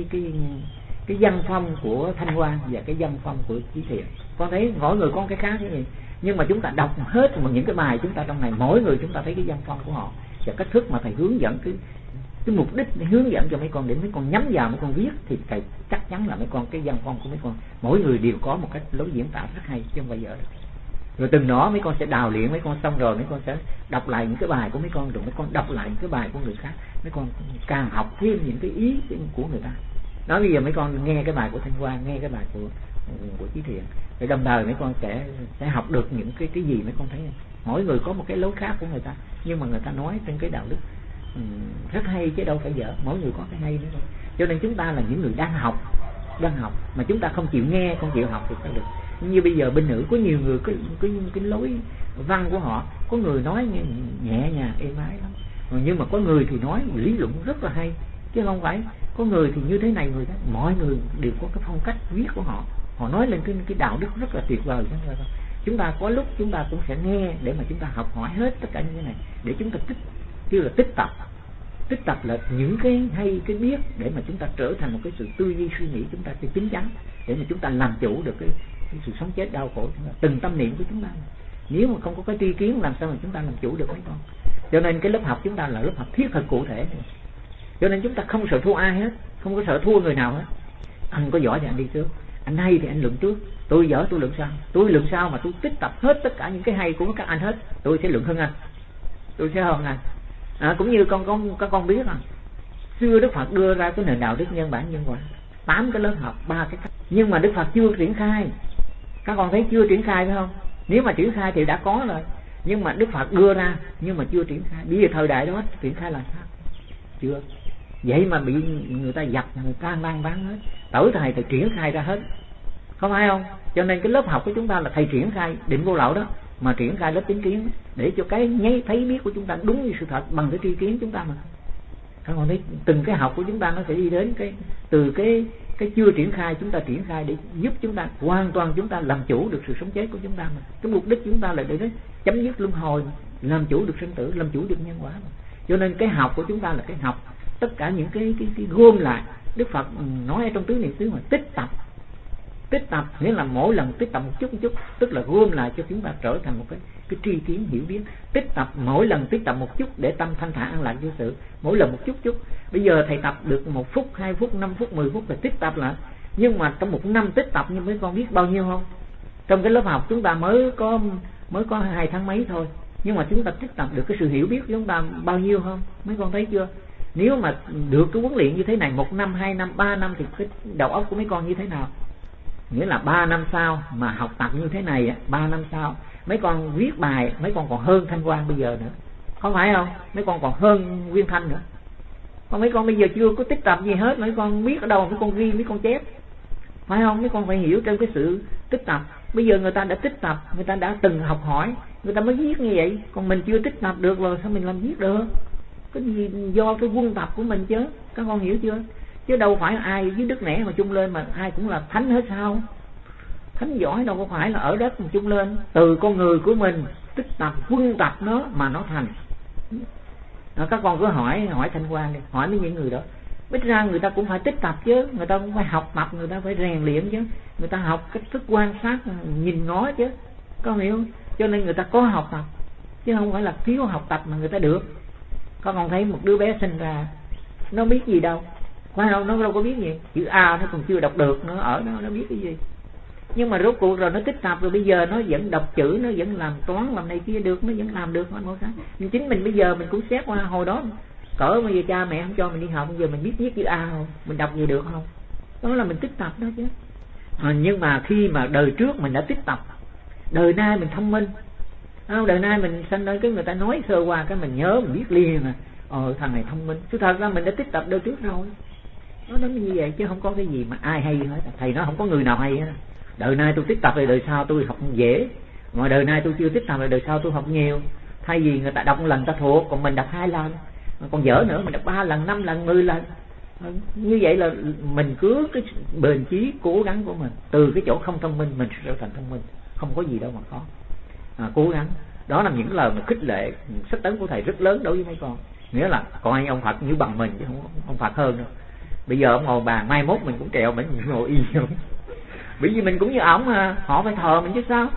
cái văn phong của Thanh Quan và cái văn phong của Chí Thiện. Con thấy mỗi người có cái khác cái gì, nhưng mà chúng ta đọc hết một những cái bài chúng ta trong này, mỗi người chúng ta thấy cái văn phong của họ và cách thức mà thầy hướng dẫn, cái mục đích để hướng dẫn cho mấy con, để mấy con nhắm vào mấy con viết thì thầy chắc chắn là mấy con cái văn phong của mấy con mỗi người đều có một cách lối diễn tả rất hay chứ không bao giờ đâu. Rồi từng đó mấy con sẽ đào luyện mấy con, xong rồi mấy con sẽ đọc lại những cái bài của mấy con, rồi mấy con đọc lại những cái bài của người khác, mấy con càng học thêm những cái ý của người ta. Nói bây giờ mấy con nghe cái bài của Thanh Quan, nghe cái bài của Chí Thiện, rồi đồng thời mấy con sẽ học được những cái gì mấy con thấy. Mỗi người có một cái lối khác của người ta, nhưng mà người ta nói trên cái đạo đức rất hay chứ đâu phải dở. Mỗi người có cái hay nữa. Cho nên chúng ta là những người đang học mà chúng ta không chịu nghe, không chịu học thì sao được. Như bây giờ bên nữ có nhiều người cái lối văn của họ, có người nói nhẹ nhàng êm ái lắm, Nhưng mà có người thì nói lý luận rất là hay, chứ không phải có người thì như thế này người đó. Mọi người đều có cái phong cách viết của họ, họ nói lên cái đạo đức rất là tuyệt vời. Chúng ta có lúc chúng ta cũng sẽ nghe để mà chúng ta học hỏi hết tất cả những cái này, để chúng ta tích tập là những cái hay cái biết, để mà chúng ta trở thành một cái sự tư duy suy nghĩ chúng ta sẽ chín chắn, để mà chúng ta làm chủ được cái sự sống chết đau khổ chúng ta, từng tâm niệm của chúng ta. Nếu mà không có cái tri kiến làm sao mà chúng ta làm chủ được mấy con. Cho nên cái lớp học chúng ta là lớp học thiết thực cụ thể. Cho nên chúng ta không sợ thua ai hết, không có sợ thua người nào hết. Anh có giỏi thì anh đi trước, anh hay thì anh luận trước. Tôi giỏi tôi luận sau, tôi luận sau mà tôi tích tập hết tất cả những cái hay của các anh hết, tôi sẽ luận hơn anh, tôi sẽ hơn anh. Cũng như các con biết xưa Đức Phật đưa ra cái nền đạo đức nhân bản nhân quả, 8 cái lớp học, 3 cái cách, nhưng mà Đức Phật chưa triển khai. Các con thấy chưa triển khai phải không? Nếu mà triển khai thì đã có rồi, nhưng mà Đức Phật đưa ra nhưng mà chưa triển khai. Bây giờ thời đại đó triển khai là sao? Chưa. Vậy mà bị người ta dập, người ta mang bán hết. Tới thầy thì triển khai ra hết, không phải không? Cho nên cái lớp học của chúng ta là thầy triển khai định vô lậu đó, mà triển khai lớp chính kiến để cho cái thấy biết của chúng ta đúng như sự thật bằng cái tri kiến chúng ta mà. Các con thấy từng cái học của chúng ta nó sẽ đi đến từ cái chưa triển khai, chúng ta triển khai để giúp chúng ta hoàn toàn chúng ta làm chủ được sự sống chết của chúng ta mà. Cái mục đích chúng ta là để chấm dứt luân hồi, làm chủ được sinh tử, làm chủ được nhân quả mà. Cho nên cái học của chúng ta là cái học tất cả những cái gom lại. Đức Phật nói ở trong tứ niệm xứ mà tích tập nghĩa là mỗi lần tích tập một chút, tức là gom lại cho chúng ta trở thành một cái tri kiến hiểu biết. Tích tập mỗi lần tích tập một chút để tâm thanh thản an lạc vô sự, mỗi lần một chút. Bây giờ thầy tập được 1 phút, 2 phút, 5 phút, 10 phút là tích tập lại. Nhưng mà trong 1 năm tích tập như mấy con biết bao nhiêu không? Trong cái lớp học chúng ta mới có 2 tháng mấy thôi, nhưng mà chúng ta tích tập được cái sự hiểu biết của chúng ta bao nhiêu không? Mấy con thấy chưa? Nếu mà được cái huấn luyện như thế này 1 năm, 2 năm, 3 năm thì cái đầu óc của mấy con như thế nào? Nghĩa là 3 năm sau mà học tập như thế này, 3 năm sau mấy con viết bài, mấy con còn hơn Thanh Quang bây giờ nữa, không phải không? Mấy con còn hơn Nguyên Thanh nữa. Còn mấy con bây giờ chưa có tích tập gì hết, mấy con biết ở đâu mấy con ghi, mấy con chép, phải không? Mấy con phải hiểu trong cái sự tích tập. Bây giờ người ta đã tích tập, người ta đã từng học hỏi, người ta mới viết như vậy. Còn mình chưa tích tập được rồi sao mình làm viết được? Cái gì do cái quân tập của mình chứ, các con hiểu chưa? Chứ đâu phải ai với đức nẻ mà chung lên mà ai cũng là thánh hết sao? Thánh giỏi đâu có phải là ở đất mà chung lên. Từ con người của mình tích tập, quân tập nó mà nó thành. Các con cứ hỏi Thanh Quang đi, hỏi mấy những người đó. Biết ra người ta cũng phải tích tập chứ, người ta cũng phải học tập, người ta phải rèn luyện chứ. Người ta học cách thức quan sát, nhìn ngó chứ, con hiểu không? Cho nên người ta có học tập, chứ không phải là thiếu học tập mà người ta được. Con còn thấy một đứa bé sinh ra nó biết gì đâu, phải không? Nó đâu có biết gì, chữ A nó còn chưa đọc được, nó ở đó nó biết cái gì. Nhưng mà rốt cuộc rồi nó tích tập rồi, bây giờ nó vẫn đọc chữ, nó vẫn làm toán làm này kia được, nó vẫn làm được. Nhưng chính mình bây giờ mình cũng xét qua hồi đó cỡ bây giờ cha mẹ không cho mình đi học, bây giờ mình biết viết chữ A không, mình đọc gì được không? Đó là mình tích tập đó chứ. Nhưng mà khi mà đời trước mình đã tích tập, đời nay mình thông minh, không? Đời nay mình sanh đến cái người ta nói sơ qua cái mình nhớ, mình biết liền à. Thằng này thông minh, chứ thật ra mình đã tích tập đời trước rồi. Nó như vậy chứ không có cái gì mà ai hay hết. Thầy nói không có người nào hay hết. Đời nay tôi tích tập rồi đời sau tôi học dễ, mà đời nay tôi chưa tích tập rồi đời sau tôi học nhiều. Thay vì người ta đọc 1 lần ta thuộc, còn mình đọc 2 lần, còn dở nữa mình đọc 3 lần, 5 lần, 10 lần. Như vậy là mình cứ cái bền chí cố gắng của mình, từ cái chỗ không thông minh mình sẽ trở thành thông minh, không có gì đâu mà khó. Cố gắng. Đó là những lời mà khích lệ sách tấn của thầy rất lớn đối với mấy con. Nghĩa là coi ông Phật như bằng mình chứ không ông Phật hơn đâu. Bây giờ ông ngồi bàn, mai mốt mình cũng trèo mình ngồi y không. Bởi vì mình cũng như ổng mà, họ phải thờ mình chứ sao.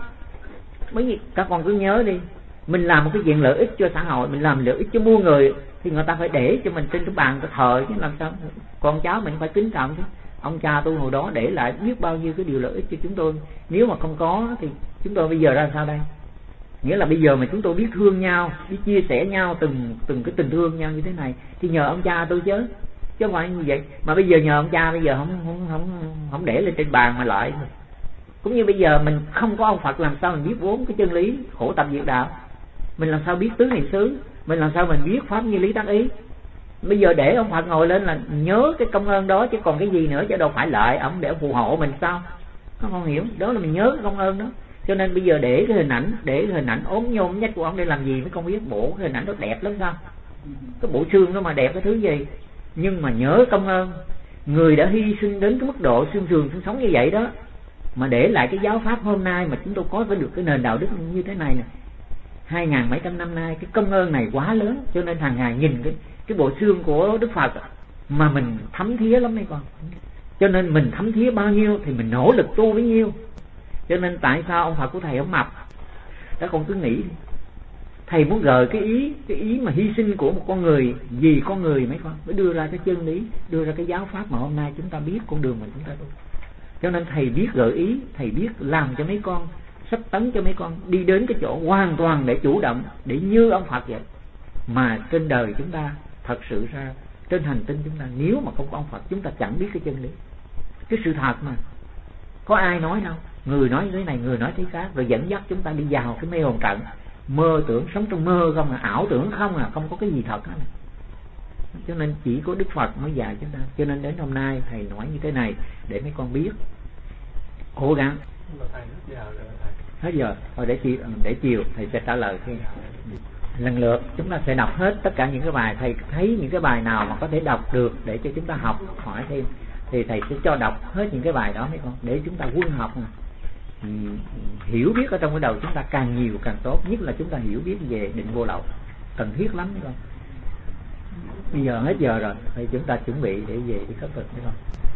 Bởi vì các con cứ nhớ đi, mình làm một cái chuyện lợi ích cho xã hội, mình làm lợi ích cho muôn người thì người ta phải để cho mình trên cái bàn cái thờ chứ làm sao. Con cháu mình phải kính trọng chứ. Ông cha tôi hồi đó để lại biết bao nhiêu cái điều lợi ích cho chúng tôi. Nếu mà không có thì chúng tôi bây giờ ra sao đây? Nghĩa là bây giờ mà chúng tôi biết thương nhau, biết chia sẻ nhau từng cái tình thương nhau như thế này thì nhờ ông cha tôi chứ không phải như vậy. Mà bây giờ nhờ ông cha, bây giờ không để lên trên bàn mà lại. Cũng như bây giờ mình không có ông Phật, làm sao mình biết 4 cái chân lý khổ tập diệt đạo, mình làm sao biết tứ niệm xứ, mình làm sao mình biết pháp như lý tác ý. Bây giờ để ông Phật ngồi lên là nhớ cái công ơn đó chứ còn cái gì nữa, chứ đâu phải lợi ông để ông phù hộ mình sao? Không hiểu, đó là mình nhớ cái công ơn đó. Cho nên bây giờ để cái hình ảnh ốm nhôm nhách của ông để làm gì mấy con biết? Bộ cái hình ảnh đó đẹp lắm sao? Cái bộ xương đó mà đẹp cái thứ gì. Nhưng mà nhớ công ơn người đã hy sinh đến cái mức độ xương sườn xương sống như vậy đó, mà để lại cái giáo pháp hôm nay mà chúng tôi có được cái nền đạo đức như thế này nè, 2.000 mấy trăm năm nay. Cái công ơn này quá lớn, cho nên hàng ngày nhìn cái bộ xương của Đức Phật mà mình thấm thía lắm mấy con. Cho nên mình thấm thía bao nhiêu thì mình nỗ lực tu bấy nhiêu. Cho nên tại sao ông Phật của thầy ông mập đó, con cứ nghĩ thầy muốn gợi cái ý mà hy sinh của một con người, vì con người mấy con mới đưa ra cái chân lý, đưa ra cái giáo pháp mà hôm nay chúng ta biết con đường mà chúng ta tu. Cho nên thầy biết gợi ý, thầy biết làm cho mấy con, sách tấn cho mấy con đi đến cái chỗ hoàn toàn để chủ động, để như ông Phật vậy. Mà trên đời chúng ta thật sự ra, trên hành tinh chúng ta, nếu mà không có ông Phật chúng ta chẳng biết cái chân lý, cái sự thật mà. Có ai nói đâu, người nói thế này, người nói thế khác, rồi dẫn dắt chúng ta đi vào cái mê hồn trận, mơ tưởng, sống trong mơ không à, ảo tưởng không à, không có cái gì thật hết. Cho nên chỉ có Đức Phật mới dạy chúng ta. Cho nên đến hôm nay thầy nói như thế này để mấy con biết, cố gắng. Hết giờ thôi, để chiều thầy sẽ trả lời thêm. Lần lượt chúng ta sẽ đọc hết tất cả những cái bài. Thầy thấy những cái bài nào mà có thể đọc được để cho chúng ta học hỏi thêm thì thầy sẽ cho đọc hết những cái bài đó mấy con, để chúng ta quân học mà. Hiểu biết ở trong cái đầu chúng ta càng nhiều càng tốt, nhất là chúng ta hiểu biết về định vô lậu, cần thiết lắm mấy con. Bây giờ hết giờ rồi thì chúng ta chuẩn bị để về đi khất thực mấy con.